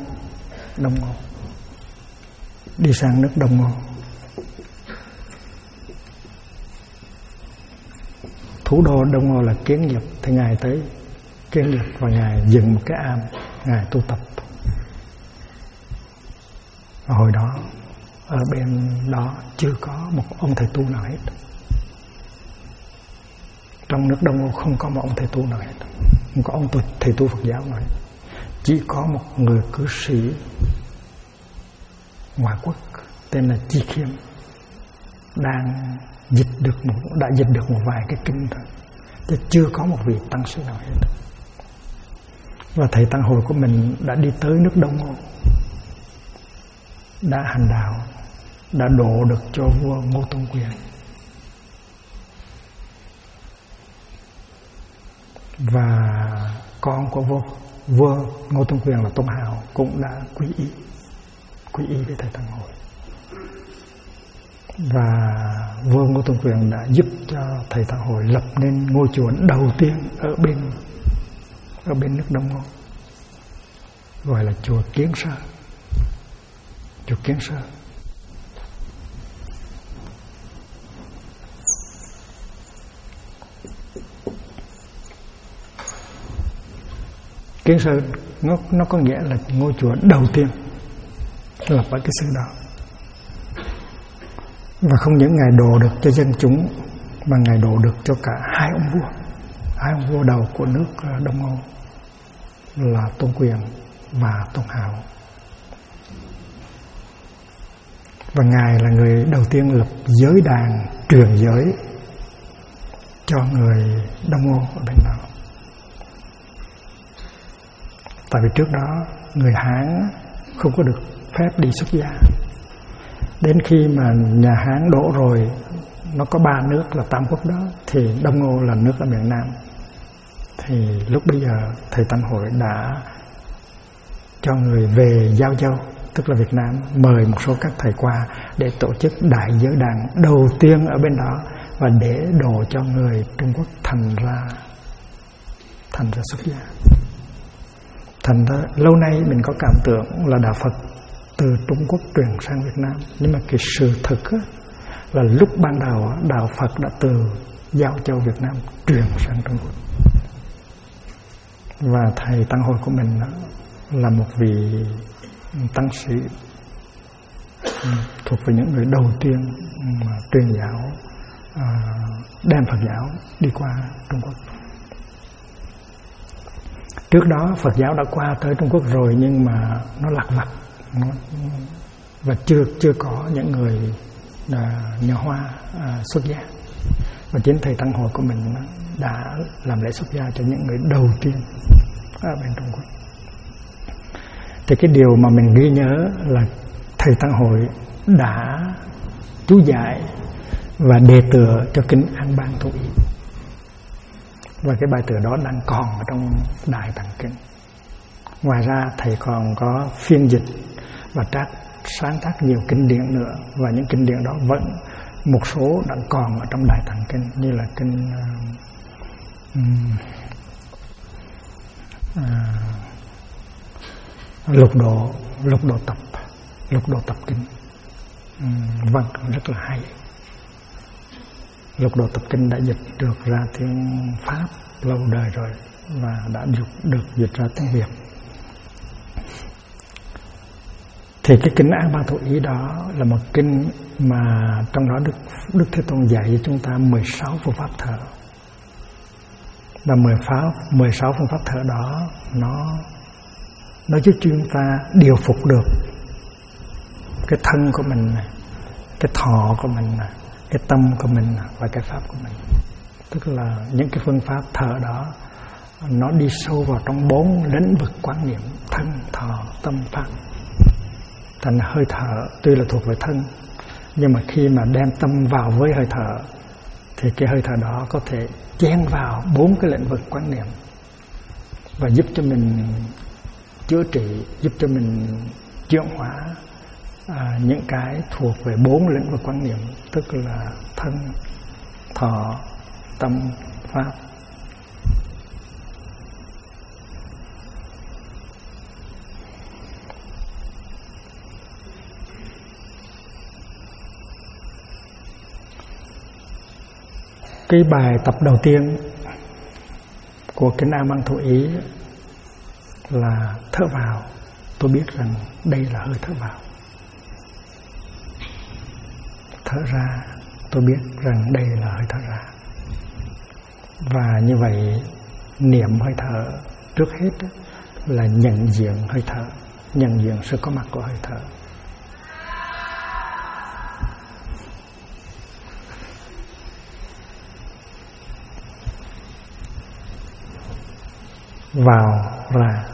S1: đi sang nước Đông Ngô. thủ đô Đông Ngô là Kiến Nghiệp, thì ngài tới Kiến Nghiệp và ngài dựng một cái am, ngài tu tập. Và hồi đó ở bên đó chưa có một ông thầy tu nào hết. Trong nước Đông Ngô không có một ông thầy tu nào hết, không có ông thầy tu Phật giáo nào hết. Chỉ có một người cư sĩ ngoại quốc tên là Chi Khiêm đã dịch được một vài cái kinh thôi, chứ chưa có một vị tăng sĩ nào hết. Và thầy Tăng Hồi của mình đã đi tới nước Đông Ngô, đã hành đạo, đã độ được cho vua Ngô Tôn Quyền. Và con của vua Ngô Tôn Quyền là Tôn Hạo cũng đã quy y với thầy Tăng Hồi. Và vua Ngô Tôn Quyền đã giúp cho thầy Tăng Hồi lập nên ngôi chùa đầu tiên ở bên nước Đông Ngô, gọi là chùa Kiến Sơ. Chùa Kiến Sơ. Kiến Sơ nó có nghĩa là ngôi chùa đầu tiên lập ở cái xứ đó. Và không những ngài độ được cho dân chúng, mà ngài độ được cho cả hai ông vua đầu của nước Đông Ngô là Tôn Quyền và Tôn Hạo. Và ngài là người đầu tiên lập giới đàn truyền giới cho người Đông Ngô ở bên đó. Tại vì trước đó người Hán không có được phép đi xuất gia. Đến khi mà nhà Hán đổ rồi, nó có 3 nước là Tam Quốc đó, thì Đông Ngô là nước ở miền Nam. Thì lúc bây giờ thầy Tăng Hội đã cho người về Giao Châu, tức là Việt Nam, mời một số các thầy qua để tổ chức đại giới đàn đầu tiên ở bên đó, và để độ cho người Trung Quốc thành ra xuất gia. Thành ra lâu nay mình có cảm tưởng là đạo Phật từ Trung Quốc truyền sang Việt Nam, nhưng mà cái sự thực á, là lúc ban đầu đạo Phật đã từ Giao Châu Việt Nam truyền sang Trung Quốc. Và thầy Tăng Hồi của mình đó là một vị tăng sĩ thuộc về những người đầu tiên mà truyền giáo, đem Phật giáo đi qua Trung Quốc. Trước đó Phật giáo đã qua tới Trung Quốc rồi, nhưng mà nó lạc vặt, và chưa có những người nhà Hoa xuất gia. Và chính thầy Tăng Hội của mình đã làm lễ xuất gia cho những người đầu tiên ở bên Trung Quốc. Thì cái điều mà mình ghi nhớ là thầy Tăng Hội đã chú giải và đề tựa cho kinh An Bang Thủ Ý. Và cái bài tựa đó đang còn ở trong Đại Tạng Kinh. Ngoài ra thầy còn có phiên dịch và sáng tác nhiều kinh điển nữa. Và những kinh điển đó vẫn một số đang còn ở trong Đại Tạng Kinh, như là kinh Lục Độ Tập Kinh. Vâng, rất là hay. Lục Độ Tập Kinh đã dịch được ra tiếng Pháp lâu đời rồi, và đã được dịch ra tiếng Việt. Thì cái kinh An Bang Thủ Ý đó là một kinh mà trong đó Đức Thế Tôn dạy cho chúng ta 16 phương pháp thở. Và 16 phương pháp thở đó nó giúp chúng ta điều phục được cái thân của mình, cái thọ của mình, cái tâm của mình và cái pháp của mình. Tức là những cái phương pháp thở đó nó đi sâu vào trong 4 lĩnh vực quán niệm: thân, thọ, tâm, pháp. Thành hơi thở tuy là thuộc về thân, nhưng mà khi mà đem tâm vào với hơi thở thì cái hơi thở đó có thể chen vào 4 cái lĩnh vực quán niệm và giúp cho mình chữa trị, giúp cho mình chuyển hóa những cái thuộc về 4 lĩnh vực quán niệm, tức là thân, thọ, tâm, pháp. Cái bài tập đầu tiên của Kinh A Măng Thủ Ý là thở vào. Tôi biết rằng đây là hơi thở vào. Thở ra, tôi biết rằng đây là hơi thở ra. Và như vậy, niệm hơi thở trước hết là nhận diện hơi thở, nhận diện sự có mặt của hơi thở. Vào, ra.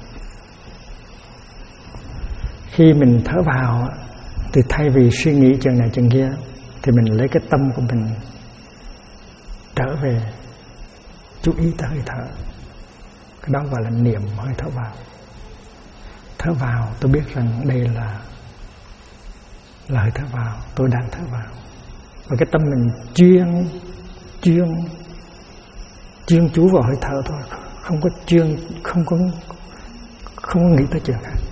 S1: Khi mình thở vào thì thay vì suy nghĩ chuyện này chuyện kia, thì mình lấy cái tâm của mình trở về chú ý tới hơi thở. Cái đó gọi là niệm hơi thở vào. Thở vào, tôi biết rằng đây là hơi thở vào, tôi đang thở vào. Và cái tâm mình chuyên chú vào hơi thở thôi, không có nghĩ tới chuyện khác.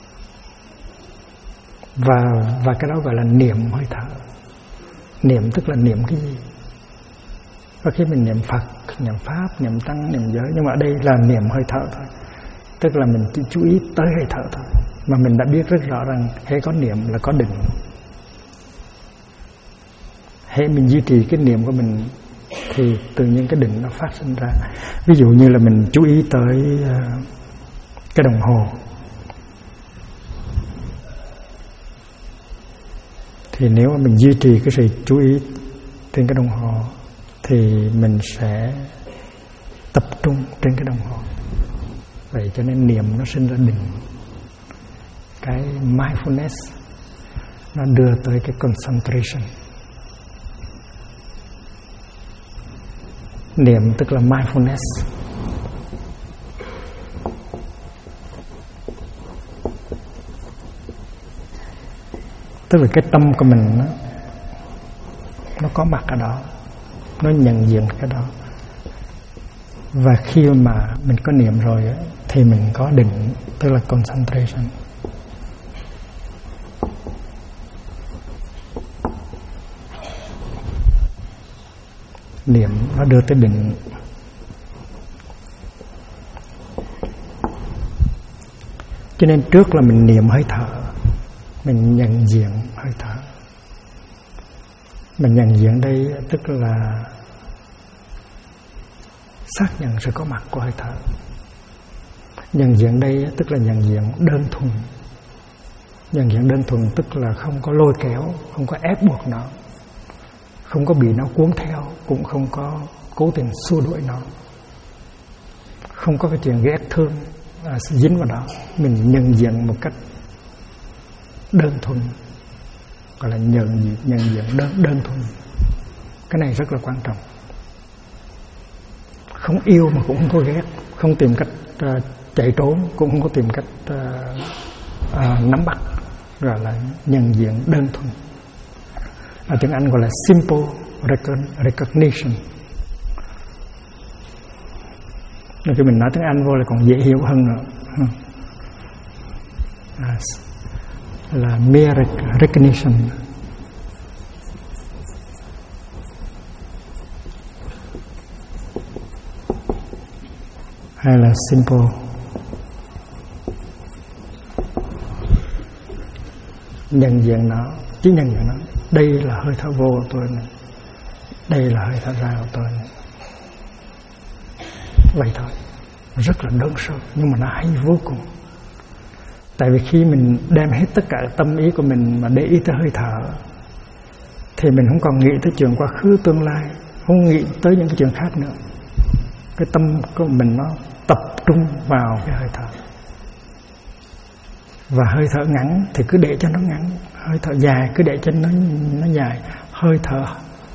S1: Và cái đó gọi là niệm hơi thở. Niệm tức là niệm cái gì? Và khi mình niệm Phật, niệm Pháp, niệm Tăng, niệm giới, nhưng mà ở đây là niệm hơi thở thôi. Tức là mình chỉ chú ý tới hơi thở thôi. Mà mình đã biết rất rõ rằng hễ có niệm là có định. Hễ mình duy trì cái niệm của mình thì tự nhiên cái định nó phát sinh ra. Ví dụ như là mình chú ý tới cái đồng hồ, thì nếu mà mình duy trì cái sự chú ý trên cái đồng hồ thì mình sẽ tập trung trên cái đồng hồ. Vậy cho nên niệm nó sinh ra định. Cái mindfulness nó đưa tới cái concentration. Niệm tức là mindfulness. Tức là cái tâm của mình nó có mặt ở đó, nó nhận diện cái đó. Và khi mà mình có niệm rồi thì mình có định, tức là concentration. Niệm nó đưa tới định. Cho nên trước là mình niệm hơi thở, mình nhận diện hơi thở. Mình nhận diện đây tức là xác nhận sự có mặt của hơi thở. Nhận diện đây tức là nhận diện đơn thuần. Nhận diện đơn thuần tức là không có lôi kéo, không có ép buộc nó, không có bị nó cuốn theo, cũng không có cố tình xua đuổi nó, không có cái chuyện ghét thương dính vào đó. Mình nhận diện một cách đơn thuần, gọi là nhận diện đơn thuần. Cái này rất là quan trọng. Không yêu mà cũng không có ghét, không tìm cách chạy trốn, cũng không có tìm cách nắm bắt, gọi là nhận diện đơn thuần. Ở tiếng Anh gọi là simple recognition. Nên khi mình nói tiếng Anh vô là còn dễ hiểu hơn nữa. Là mere recognition. Hay là simple. Nhận diện nó, chỉ nhận diện nó. Đây là hơi thở vô của tôi này, đây là hơi thở ra của tôi này. Vậy thôi. Rất là đơn sơ, nhưng mà nó hay vô cùng. Tại vì khi mình đem hết tất cả tâm ý của mình mà để ý tới hơi thở thì mình không còn nghĩ tới chuyện quá khứ tương lai, không nghĩ tới những cái chuyện khác nữa. Cái tâm của mình nó tập trung vào cái hơi thở. Và hơi thở ngắn thì cứ để cho nó ngắn, hơi thở dài cứ để cho nó dài, hơi thở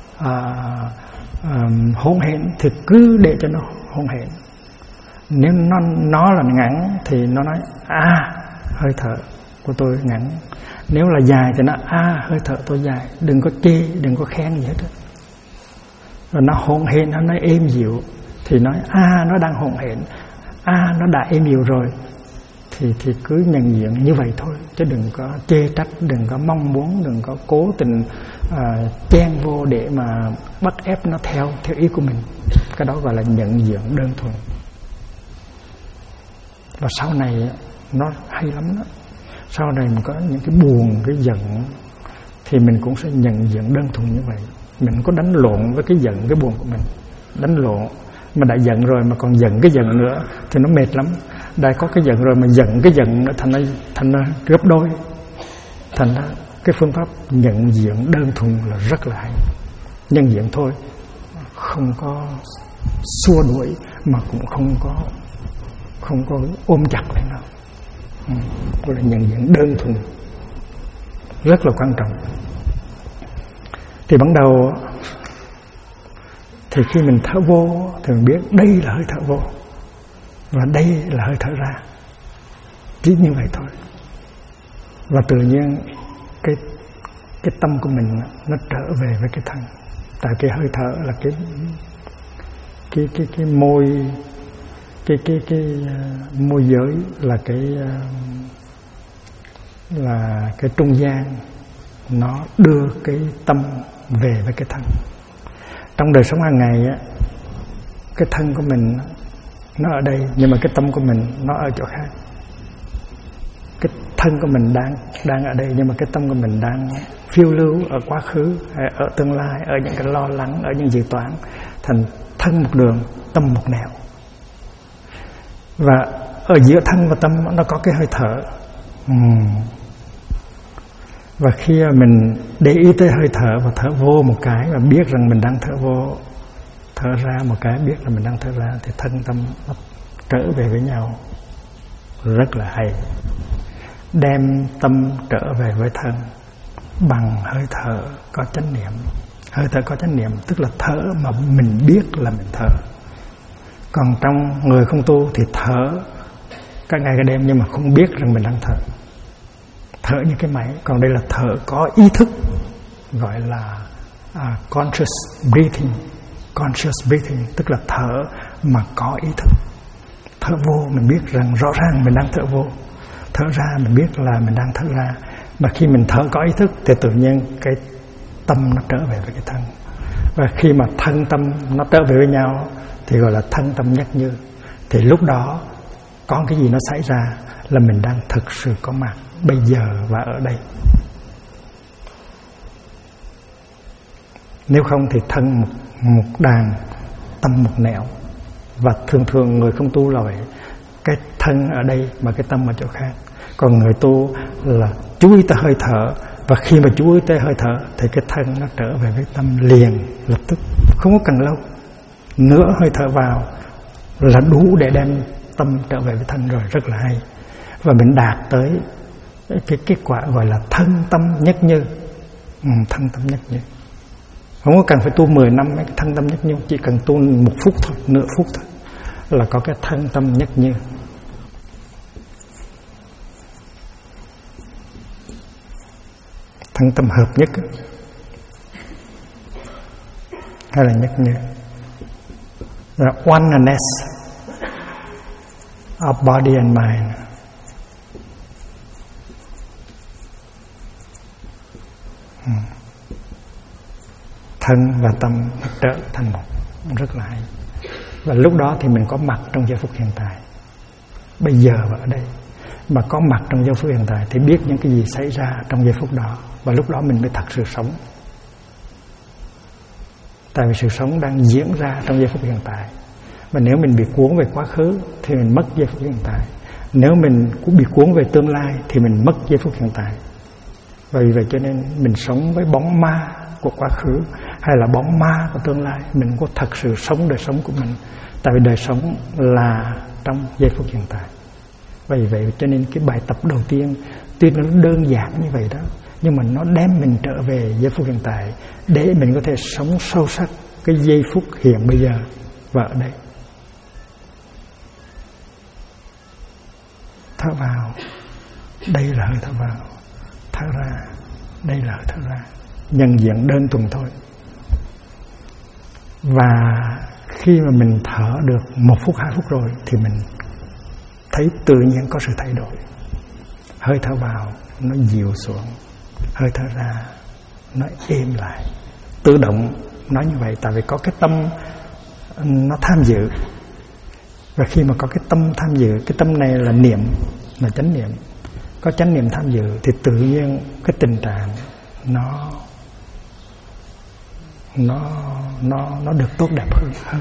S1: hỗn hển thì cứ để cho nó hỗn hển. Nếu nó là ngắn thì nó nói hơi thở của tôi ngắn. Nếu là dài thì nó hơi thở tôi dài. Đừng có chê, đừng có khen gì hết. Rồi nó hỗn hển, nó nói êm dịu thì nói nó đang hỗn hển, nó đã êm dịu rồi thì cứ nhận diện như vậy thôi, chứ đừng có chê trách, đừng có mong muốn, đừng có cố tình chen vô để mà bắt ép nó theo ý của mình. Cái đó gọi là nhận diện đơn thuần. Và sau này nó hay lắm đó. Sau này mình có những cái buồn, cái giận thì mình cũng sẽ nhận diện đơn thuần như vậy. Mình có đánh lộn với cái giận, cái buồn của mình, đánh lộn. Mà đã giận rồi mà còn giận cái giận nữa thì nó mệt lắm. Đã có cái giận rồi mà giận cái giận nữa thành ra gấp đôi. Thành ra cái phương pháp nhận diện đơn thuần là rất là hay. Nhận diện thôi, không có xua đuổi mà cũng không có ôm chặt lại nào. Gọi là nhận diện đơn thuần, rất là quan trọng. Thì ban đầu thì khi mình thở vô thì mình biết đây là hơi thở vô và đây là hơi thở ra, chỉ như vậy thôi. Và tự nhiên cái tâm của mình nó trở về với cái thân. Tại cái hơi thở là cái môi, cái môi giới là cái trung gian, nó đưa cái tâm về với cái thân. Trong đời sống hàng ngày á, cái thân của mình nó ở đây, nhưng mà cái tâm của mình nó ở chỗ khác. Cái thân của mình đang ở đây, nhưng mà cái tâm của mình đang phiêu lưu ở quá khứ, ở tương lai, ở những cái lo lắng, ở những dự toán. Thành thân một đường, tâm một nẻo. Và ở giữa thân và tâm nó có cái hơi thở. Và khi mình để ý tới hơi thở và thở vô một cái và biết rằng mình đang thở vô, thở ra một cái biết là mình đang thở ra, thì thân tâm nó trở về với nhau rất là hay. Đem tâm trở về với thân bằng hơi thở có chánh niệm. Hơi thở có chánh niệm tức là thở mà mình biết là mình thở. Còn trong người không tu thì thở cả ngày cả đêm nhưng mà không biết rằng mình đang thở. Thở như cái máy. Còn đây là thở có ý thức, gọi là conscious breathing. Conscious breathing tức là thở mà có ý thức. Thở vô mình biết rằng rõ ràng mình đang thở vô, thở ra mình biết là mình đang thở ra. Mà khi mình thở có ý thức thì tự nhiên cái tâm nó trở về với cái thân. Và khi mà thân tâm nó trở về với nhau thì gọi là thân tâm nhất như. Thì lúc đó có cái gì nó xảy ra là mình đang thực sự có mặt bây giờ và ở đây. Nếu không thì thân một đàn, tâm một nẻo. Và thường thường người không tu là vậy, cái thân ở đây mà cái tâm ở chỗ khác. Còn người tu là chú ý tới hơi thở, và khi mà chú ý tới hơi thở thì cái thân nó trở về với tâm liền lập tức, không có cần lâu. Nửa hơi thở vào là đủ để đem tâm trở về với thân rồi, rất là hay. Và mình đạt tới cái kết quả gọi là thân tâm nhất như. Thân tâm nhất như. Không có cần phải tu 10 năm cái thân tâm nhất như, chỉ cần tu 1 phút thôi, nửa phút thôi là có cái thân tâm nhất như. Thân tâm hợp nhất hay là nhất như, là oneness of body and mind. Thân và tâm nó trở thành một, rất là hay. Và lúc đó thì mình có mặt trong giây phút hiện tại, bây giờ và ở đây. Mà có mặt trong giây phút hiện tại thì biết những cái gì xảy ra trong giây phút đó. Và lúc đó mình mới thật sự sống. Tại vì sự sống đang diễn ra trong giây phút hiện tại. Và nếu mình bị cuốn về quá khứ thì mình mất giây phút hiện tại. Nếu mình cũng bị cuốn về tương lai thì mình mất giây phút hiện tại. Và vì vậy cho nên mình sống với bóng ma của quá khứ hay là bóng ma của tương lai. Mình có thật sự sống đời sống của mình. Tại vì đời sống là trong giây phút hiện tại. Vì vậy cho nên cái bài tập đầu tiên tuy nó đơn giản như vậy đó, nhưng mà nó đem mình trở về giây phút hiện tại để mình có thể sống sâu sắc cái giây phút hiện bây giờ và ở đây. Thở vào, đây là hơi thở vào. Thở ra, đây là hơi thở ra. Nhận diện đơn thuần thôi. Và khi mà mình thở được 1 phút 2 phút rồi thì mình thấy tự nhiên có sự thay đổi. Hơi thở vào nó dịu xuống, hơi thở ra nó êm lại. Tự động nói như vậy, tại vì có cái tâm nó tham dự. Và khi mà có cái tâm tham dự, cái tâm này là niệm, là chánh niệm, có chánh niệm tham dự thì tự nhiên cái tình trạng nó được tốt đẹp hơn.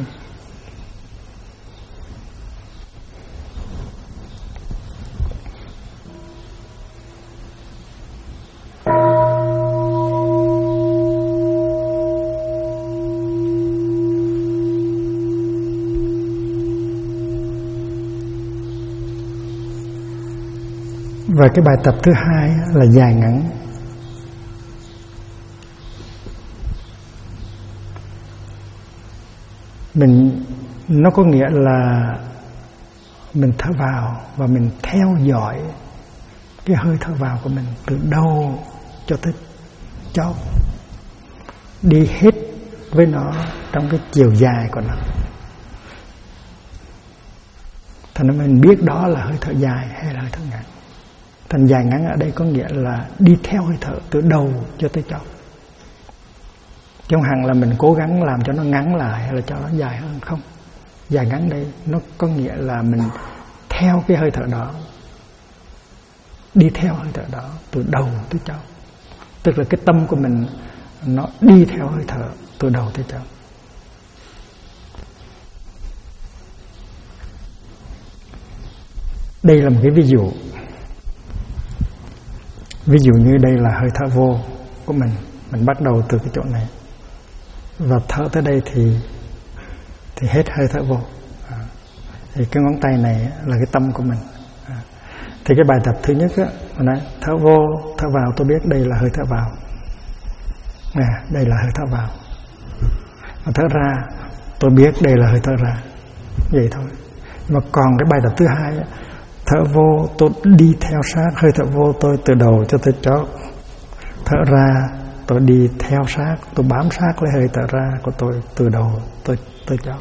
S1: Và cái bài tập thứ hai là dài ngắn. Nó có nghĩa là mình thở vào và mình theo dõi cái hơi thở vào của mình từ đầu cho tới chót, đi hết với nó trong cái chiều dài của nó. Thành ra mình biết đó là hơi thở dài hay là hơi thở ngắn. Thành dài ngắn ở đây có nghĩa là đi theo hơi thở từ đầu cho tới chót. Chứ không hẳn là mình cố gắng làm cho nó ngắn lại hay là cho nó dài hơn, không. Dài ngắn đây nó có nghĩa là mình theo cái hơi thở đó, đi theo hơi thở đó từ đầu tới chót. Tức là cái tâm của mình nó đi theo hơi thở từ đầu tới chót. Đây là một cái ví dụ. Ví dụ như đây là hơi thở vô của mình bắt đầu từ cái chỗ này và thở tới đây thì hết hơi thở vô. Thì cái ngón tay này là cái tâm của mình. Thì cái bài tập thứ nhất á, mình nói thở vô, thở vào, tôi biết đây là hơi thở vào. Đây là hơi thở vào. Và thở ra, tôi biết đây là hơi thở ra. Vậy thôi. Mà còn cái bài tập thứ hai á, thở vô tôi đi theo sát hơi thở vô tôi từ đầu cho tới chót. Thở ra tôi đi theo sát, tôi bám sát lấy hơi thở ra của tôi từ đầu tới chót.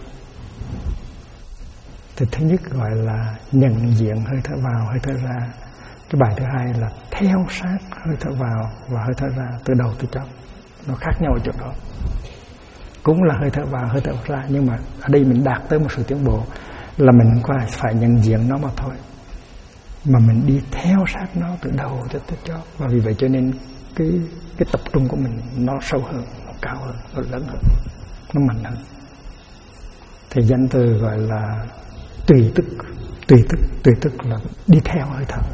S1: Thì thứ nhất gọi là nhận diện hơi thở vào, hơi thở ra. Cái bài thứ hai là theo sát hơi thở vào và hơi thở ra từ đầu tới chót. Nó khác nhau ở chỗ đó. Cũng là hơi thở vào, hơi thở ra, nhưng mà ở đây mình đạt tới một sự tiến bộ là mình phải nhận diện nó mà thôi, mà mình đi theo sát nó từ đầu cho tới chót. Và vì vậy cho nên cái tập trung của mình nó sâu hơn, nó cao hơn, nó lớn hơn, nó mạnh hơn. Thì danh từ gọi là tùy tức là đi theo hơi thở.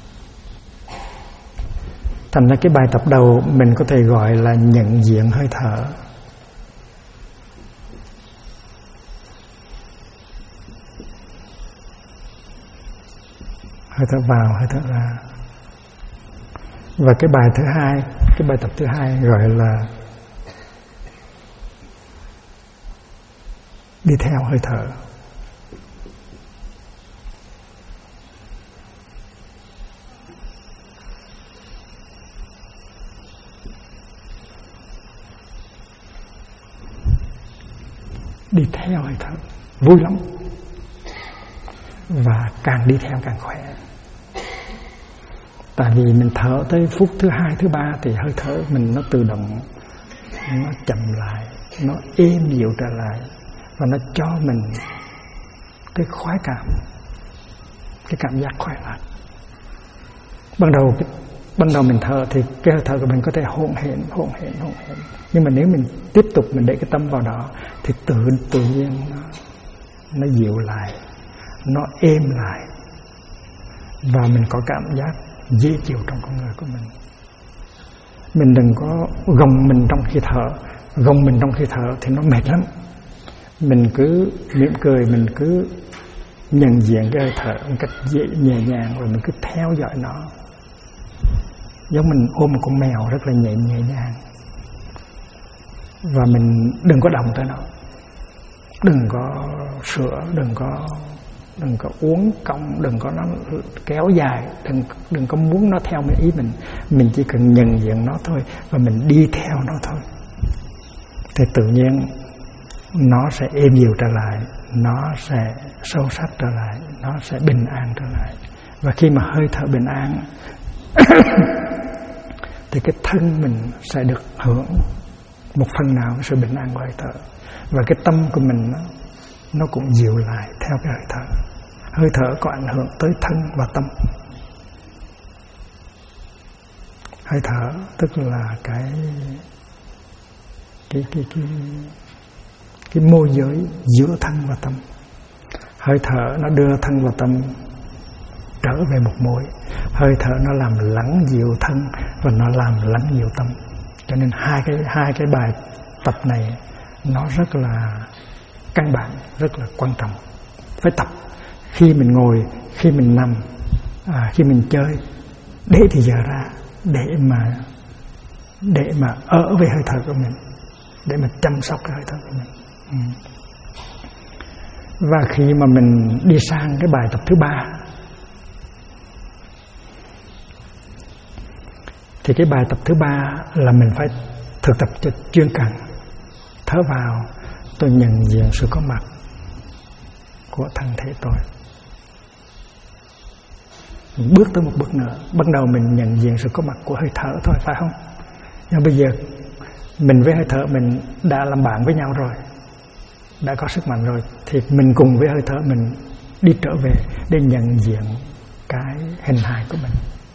S1: Thành ra cái bài tập đầu mình có thể gọi là nhận diện hơi thở. Hơi thở vào, hơi thở ra. Và cái bài thứ hai, cái bài tập thứ hai gọi là đi theo hơi thở. Đi theo hơi thở vui lắm, và càng đi theo càng khỏe. Tại vì mình thở tới phút thứ hai, thứ ba thì hơi thở mình nó tự động, nó chậm lại, nó êm dịu trở lại, và nó cho mình cái khoái cảm, cái cảm giác khỏe lại. Ban đầu mình thở thì cái hơi thở của mình có thể hỗn hển. Nhưng mà nếu mình tiếp tục mình để cái tâm vào đó thì tự nhiên nó dịu lại, nó êm lại, và mình có cảm giác dễ chịu trong con người của mình. Mình đừng có gồng mình trong khi thở thì nó mệt lắm. Mình cứ mỉm cười, mình cứ nhận diện cái hơi thở một cách nhẹ nhàng, rồi mình cứ theo dõi nó, giống mình ôm một con mèo rất là nhẹ nhàng. Và mình đừng có động tới nó, đừng có sửa, đừng có uốn cong, đừng có nó kéo dài, đừng có muốn nó theo ý mình chỉ cần nhận diện nó thôi và mình đi theo nó thôi. Thì tự nhiên nó sẽ êm dịu trở lại, nó sẽ sâu sắc trở lại, nó sẽ bình an trở lại. Và khi mà hơi thở bình an thì cái thân mình sẽ được hưởng một phần nào cái sự bình an của hơi thở. Và cái tâm của mình nó cũng dịu lại theo cái hơi thở. Hơi thở có ảnh hưởng tới thân và tâm. Hơi thở tức là cái môi giới giữa thân và tâm. Hơi thở nó đưa thân và tâm trở về một mối. Hơi thở nó làm lắng dịu thân và nó làm lắng dịu tâm. Cho nên hai cái bài tập này nó rất là căn bản, rất là quan trọng. Phải tập khi mình ngồi, khi mình nằm, khi mình chơi, để thì giờ ra để mà ở với hơi thở của mình, để mà chăm sóc cái hơi thở của mình. Và khi mà mình đi sang cái bài tập thứ 3 thì cái bài tập thứ 3 là mình phải thực tập cho chuyên cần. Thở vào, tôi nhận diện sự có mặt của thân thể tôi. Mình bước tới một bước nữa. Bắt đầu mình nhận diện sự có mặt của hơi thở thôi, phải không? Nhưng bây giờ mình với hơi thở mình đã làm bạn với nhau rồi, đã có sức mạnh rồi, thì mình cùng với hơi thở mình đi trở về để nhận diện cái hình hài của mình.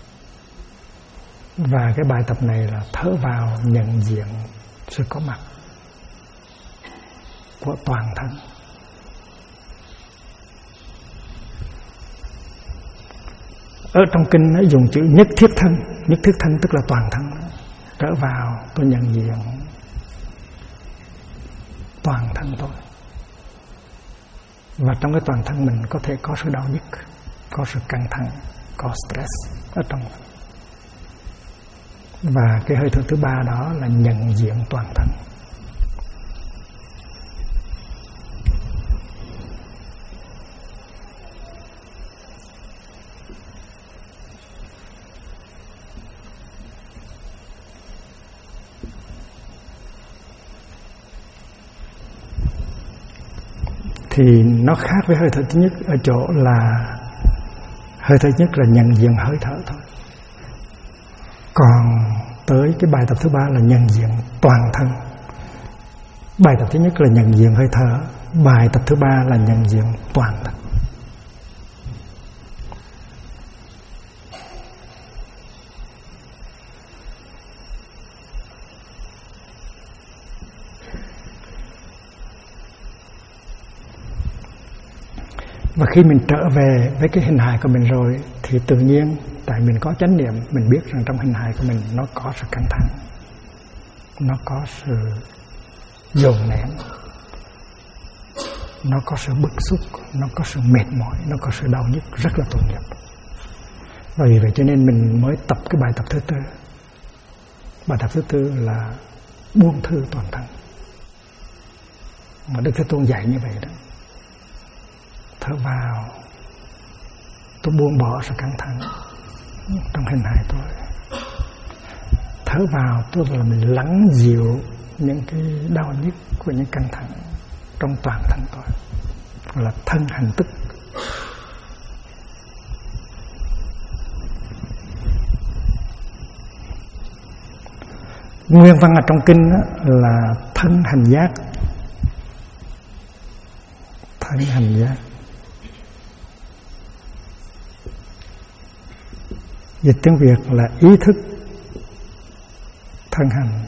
S1: Và cái bài tập này là thở vào nhận diện sự có mặt của toàn thân. Ở trong kinh nó dùng chữ nhất thiết thân. Nhất thiết thân tức là toàn thân. Trở vào tôi nhận diện toàn thân tôi. Và trong cái toàn thân mình có thể có sự đau nhức, có sự căng thẳng, có stress ở trong. Và cái hơi thở thứ 3 đó là nhận diện toàn thân. Thì nó khác với hơi thở thứ nhất ở chỗ là hơi thở nhất là nhận diện hơi thở thôi. Còn tới cái bài tập thứ 3 là nhận diện toàn thân. Bài tập thứ nhất là nhận diện hơi thở, bài tập thứ 3 là nhận diện toàn thân. Và khi mình trở về với cái hình hài của mình rồi thì tự nhiên tại mình có chánh niệm, mình biết rằng trong hình hài của mình nó có sự căng thẳng, nó có sự dồn nén, nó có sự bức xúc, nó có sự mệt mỏi, nó có sự đau nhức rất là tội nghiệp. Và vì vậy cho nên mình mới tập cái bài tập thứ 4. Bài tập thứ 4 là buông thư toàn thân. Mà Đức Thế Tôn dạy như vậy đó. Thở vào, tôi buông bỏ sự căng thẳng trong hình hài tôi. Thở vào, tôi là mình lắng dịu những cái đau nhức của những căng thẳng trong toàn thân tôi, gọi là thân hành tức. Nguyên văn ở trong kinh là thân hành giác. Thân hành giác. Dịch tiếng Việt là ý thức thân hành.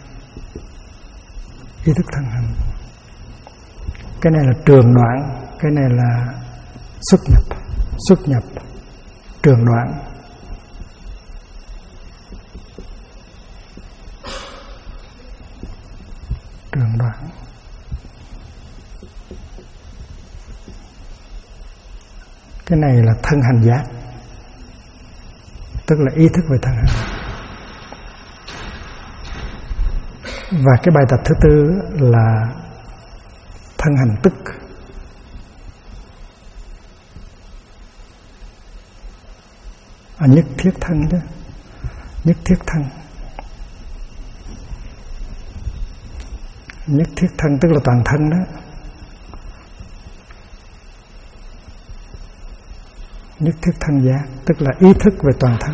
S1: Ý thức thân hành. Cái này là trường đoạn, cái này là xuất nhập. Xuất nhập, trường đoạn. Trường đoạn. Cái này là thân hành giác, tức là ý thức về thân hành. Và cái bài tập thứ 4 là thân hành tức. Nhất thiết thân đó. Nhất thiết thân. Nhất thiết thân tức là toàn thân đó. Nhất thiết thân giác tức là ý thức về toàn thân.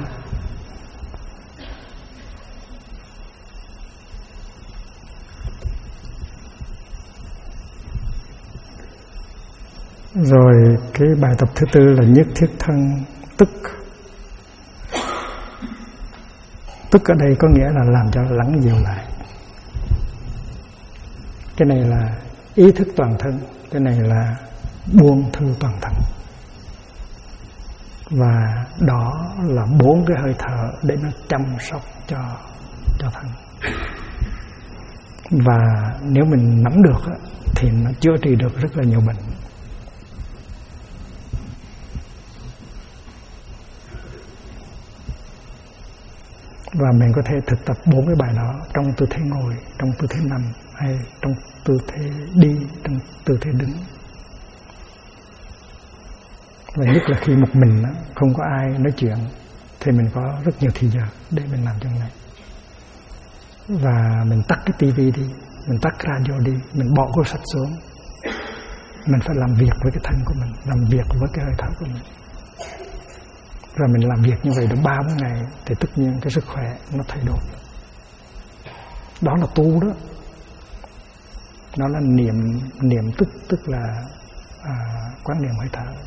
S1: Rồi cái bài tập thứ tư là nhất thiết thân tức. Tức ở đây có nghĩa là làm cho lắng dịu lại. Cái này là ý thức toàn thân, cái này là buông thư toàn thân. Và đó là 4 cái hơi thở để nó chăm sóc cho thân. Và nếu mình nắm được thì nó chữa trị được rất là nhiều bệnh. Và mình có thể thực tập 4 cái bài đó trong tư thế ngồi, trong tư thế nằm, hay trong tư thế đi, trong tư thế đứng. Và nhất là khi một mình không có ai nói chuyện thì mình có rất nhiều thời giờ để mình làm trong này. Và mình tắt cái tivi đi, mình tắt radio đi, mình bỏ cuốn sách xuống. Mình phải làm việc với cái thân của mình, làm việc với cái hơi thở của mình. Rồi mình làm việc như vậy được 3-4 ngày thì tất nhiên cái sức khỏe nó thay đổi. Đó là tu đó. Đó là niệm tức là quán niệm hơi thở.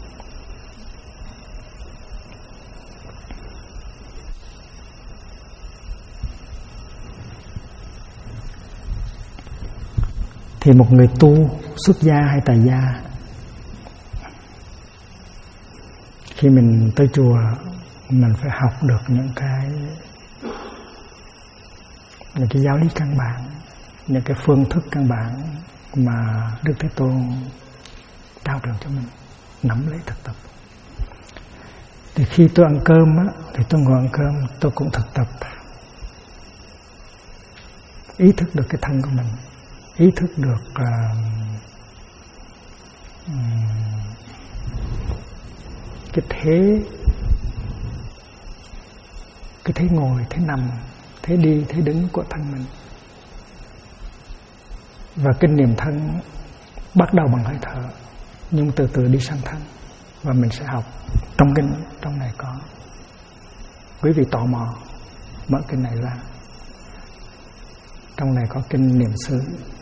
S1: Thì một người tu xuất gia hay tại gia, khi mình tới chùa mình phải học được những cái giáo lý căn bản, những cái phương thức căn bản mà Đức Thế Tôn trao truyền cho mình, nắm lấy thực tập. Thì khi tôi ăn cơm thì tôi ngồi ăn cơm tôi cũng thực tập ý thức được cái thân của mình, ý thức được cái thế ngồi, thế nằm, thế đi, thế đứng của thân mình. Và kinh niệm thân bắt đầu bằng hơi thở, nhưng từ từ đi sang thân. Và mình sẽ học trong này có. Quý vị tò mò mở kinh này ra, trong này có kinh niệm xứ.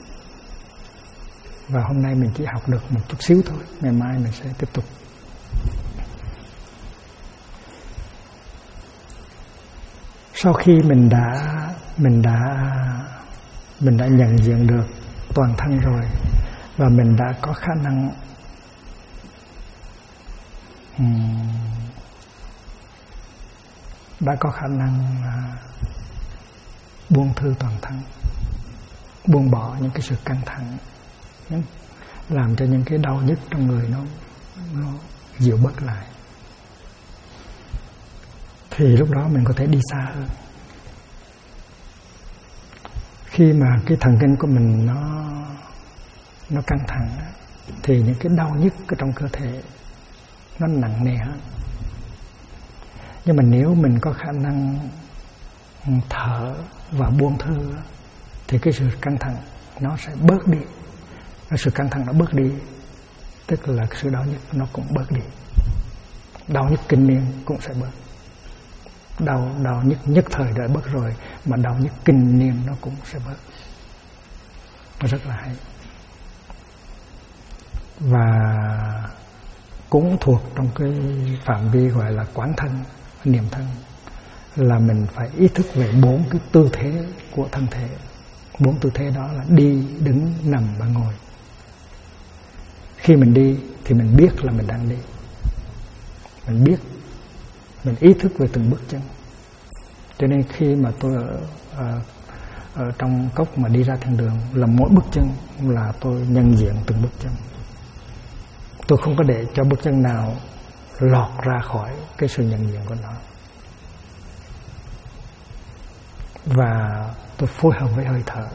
S1: Và hôm nay mình chỉ học được một chút xíu thôi, ngày mai mình sẽ tiếp tục. Sau khi mình đã nhận diện được toàn thân rồi, và mình đã có khả năng buông thư toàn thân, buông bỏ những cái sự căng thẳng, làm cho những cái đau nhức trong người nó dịu bớt lại, thì lúc đó mình có thể đi xa hơn. Khi mà cái thần kinh của mình nó căng thẳng thì những cái đau nhức ở trong cơ thể nó nặng nề hơn. Nhưng mà nếu mình có khả năng thở và buông thư thì cái sự căng thẳng nó sẽ bớt đi. Cái sự căng thẳng nó bớt đi, tức là cái sự đau nhức nó cũng bớt đi. Đau nhức kinh niên cũng sẽ bớt. Đau nhức nhất thời đã bớt rồi, mà đau nhức kinh niên nó cũng sẽ bớt. Nó rất là hay. Và cũng thuộc trong cái phạm vi gọi là quán thân, niệm thân, là mình phải ý thức về 4 cái tư thế của thân thể. 4 tư thế đó là đi, đứng, nằm và ngồi. Khi mình đi thì mình biết là mình đang đi. Mình biết, mình ý thức về từng bước chân. Cho nên khi mà tôi ở trong cốc mà đi ra thiên đường, là mỗi bước chân là tôi nhận diện từng bước chân. Tôi không có để cho bước chân nào lọt ra khỏi cái sự nhận diện của nó. Và tôi phối hợp với hơi thở.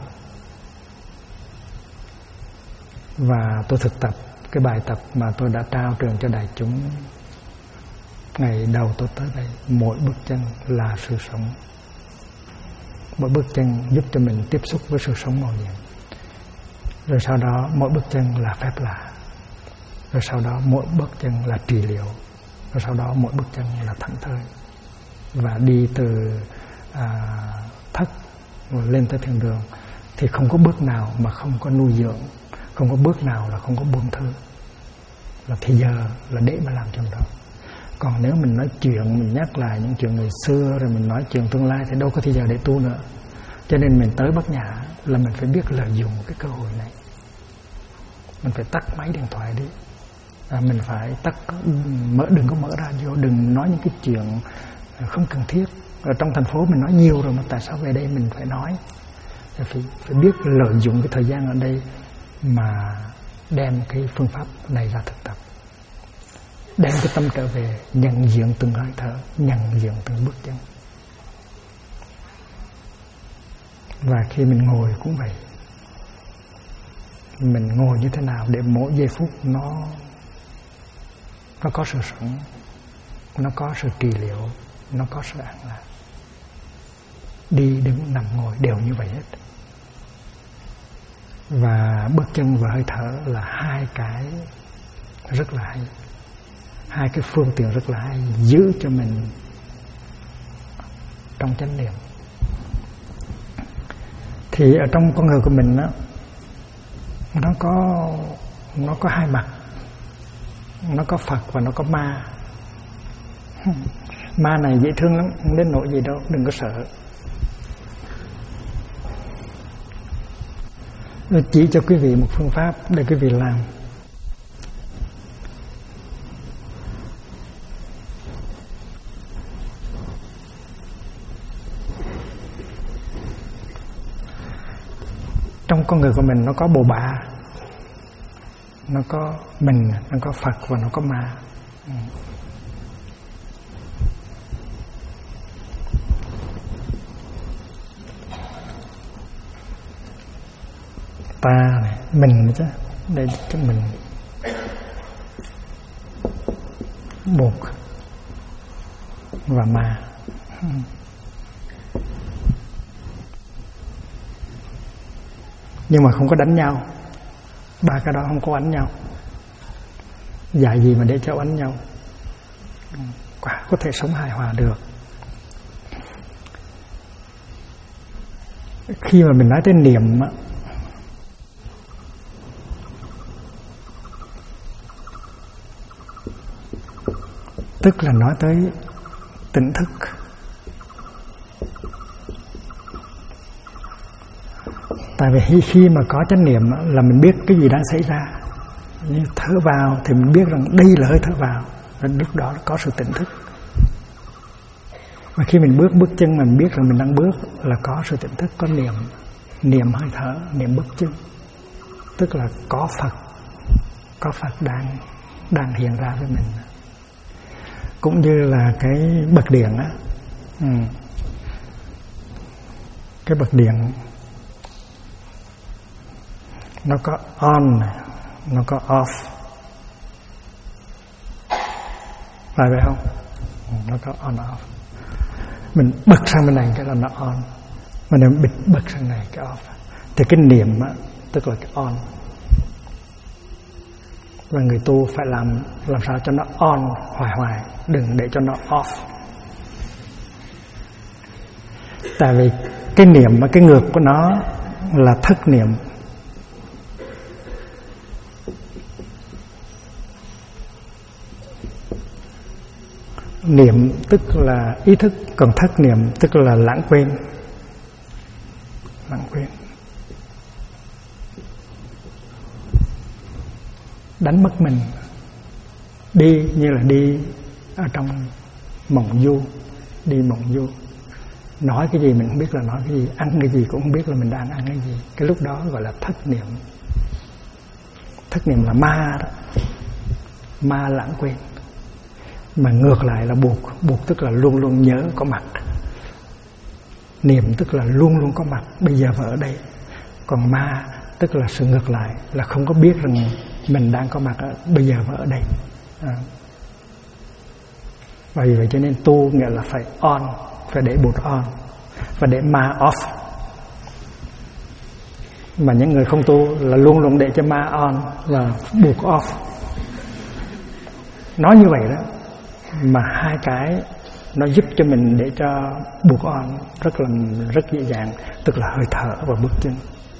S1: Và tôi thực tập cái bài tập mà tôi đã trao truyền cho đại chúng ngày đầu tôi tới đây. Mỗi bước chân là sự sống. Mỗi bước chân giúp cho mình tiếp xúc với sự sống màu nhiệm. Rồi sau đó mỗi bước chân là phép lạ. Rồi sau đó mỗi bước chân là trị liệu. Rồi sau đó mỗi bước chân là thảnh thơi, và đi từ thất lên tới thiên đường thì không có bước nào mà không có nuôi dưỡng, không có bước nào là không có buông thư, là thì giờ là để mà làm trong đó. Còn nếu mình nói chuyện, mình nhắc lại những chuyện ngày xưa rồi mình nói chuyện tương lai thì đâu có thì giờ để tu nữa. Cho nên mình tới Bát Nhã là mình phải biết lợi dụng cái cơ hội này. Mình phải tắt máy điện thoại đi, mình phải tắt, đừng có mở radio, đừng nói những cái chuyện không cần thiết. Ở trong thành phố mình nói nhiều rồi mà tại sao về đây mình phải nói? Phải biết lợi dụng cái thời gian ở đây mà đem cái phương pháp này ra thực tập, đem cái tâm trở về, nhận diện từng hơi thở, nhận diện từng bước chân. Và khi mình ngồi cũng vậy, mình ngồi như thế nào để mỗi giây phút nó có sự sống, nó có sự kỳ liệu, nó có sự an lạc. Đi, đứng, nằm, ngồi đều như vậy hết. Và bước chân và hơi thở là hai cái rất là hay, hai cái phương tiện rất là hay giữ cho mình trong chánh niệm. Thì ở trong con người của mình đó, nó có hai mặt, nó có Phật và nó có ma. Ma này dễ thương lắm, không đến nỗi gì đâu, đừng có sợ. Tôi chỉ cho quý vị một phương pháp để quý vị làm. Trong con người của mình nó có bồ bà, nó có mình, nó có Phật và nó có ma. Ta này, mình chứ, đây cái mình, bột và ma. Nhưng mà không có đánh nhau, ba cái đó không có đánh nhau. Dạy gì mà để cho đánh nhau? Quả có thể sống hài hòa được. Khi mà mình nói tới niệm á, tức là nói tới tỉnh thức. Tại vì khi mà có chánh niệm là mình biết cái gì đang xảy ra. Như thở vào thì mình biết rằng đây là hơi thở vào, lúc đó có sự tỉnh thức. Và khi mình bước chân mình biết rằng mình đang bước là có sự tỉnh thức, có niệm, niệm hơi thở, niệm bước chân. Tức là có Phật đang hiện ra với mình. Cũng như là cái bật điện á, cái bật điện nó có on này, nó có off, phải vậy không? Nó có on off. Mình bật sang bên này cái là nó on, mà nếu mình bật sang này cái off. Thì cái niệm á, tức là cái on. Và người tu phải làm sao cho nó on hoài, đừng để cho nó off. Tại vì cái niệm, cái ngược của nó là thất niệm. Niệm tức là ý thức, còn thất niệm tức là lãng quên. Đánh mất mình. Đi như là đi ở trong mộng du, đi mộng du. Nói cái gì mình không biết là nói cái gì, ăn cái gì cũng không biết là mình đang ăn cái gì. Cái lúc đó gọi là thất niệm. Thất niệm là ma đó, ma lãng quên. Mà ngược lại là buộc tức là luôn luôn nhớ có mặt. Niệm tức là luôn luôn có mặt, bây giờ và ở đây. Còn ma tức là sự ngược lại, là không có biết rằng mình đang có mặt ở bây giờ và ở đây. Và vì vậy cho nên tu nghĩa là phải on, phải để bột on, và để ma off. Mà những người không tu là luôn luôn để cho ma on và buộc off. Nói như vậy đó. Mà hai cái nó giúp cho mình để cho buộc on rất dễ dàng, tức là hơi thở và bước chân.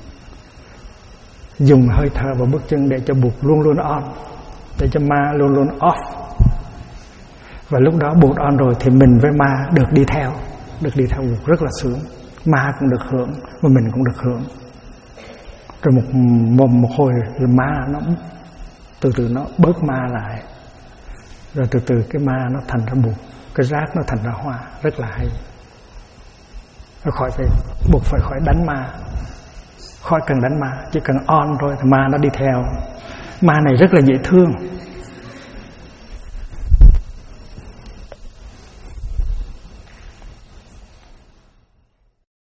S1: Dùng hơi thở và bước chân để cho buộc luôn luôn on, để cho ma luôn luôn off. Và lúc đó buộc on rồi thì mình với ma được đi theo buộc rất là sướng. Ma cũng được hưởng và mình cũng được hưởng. Rồi một hồi là ma nó từ từ nó bớt ma lại, rồi từ từ cái ma nó thành ra buộc, cái rác nó thành ra hoa, rất là hay. Nó buộc phải khỏi đánh ma, khỏi cần đánh ma, chỉ cần on thôi thì ma nó đi theo. Ma này rất là dễ thương,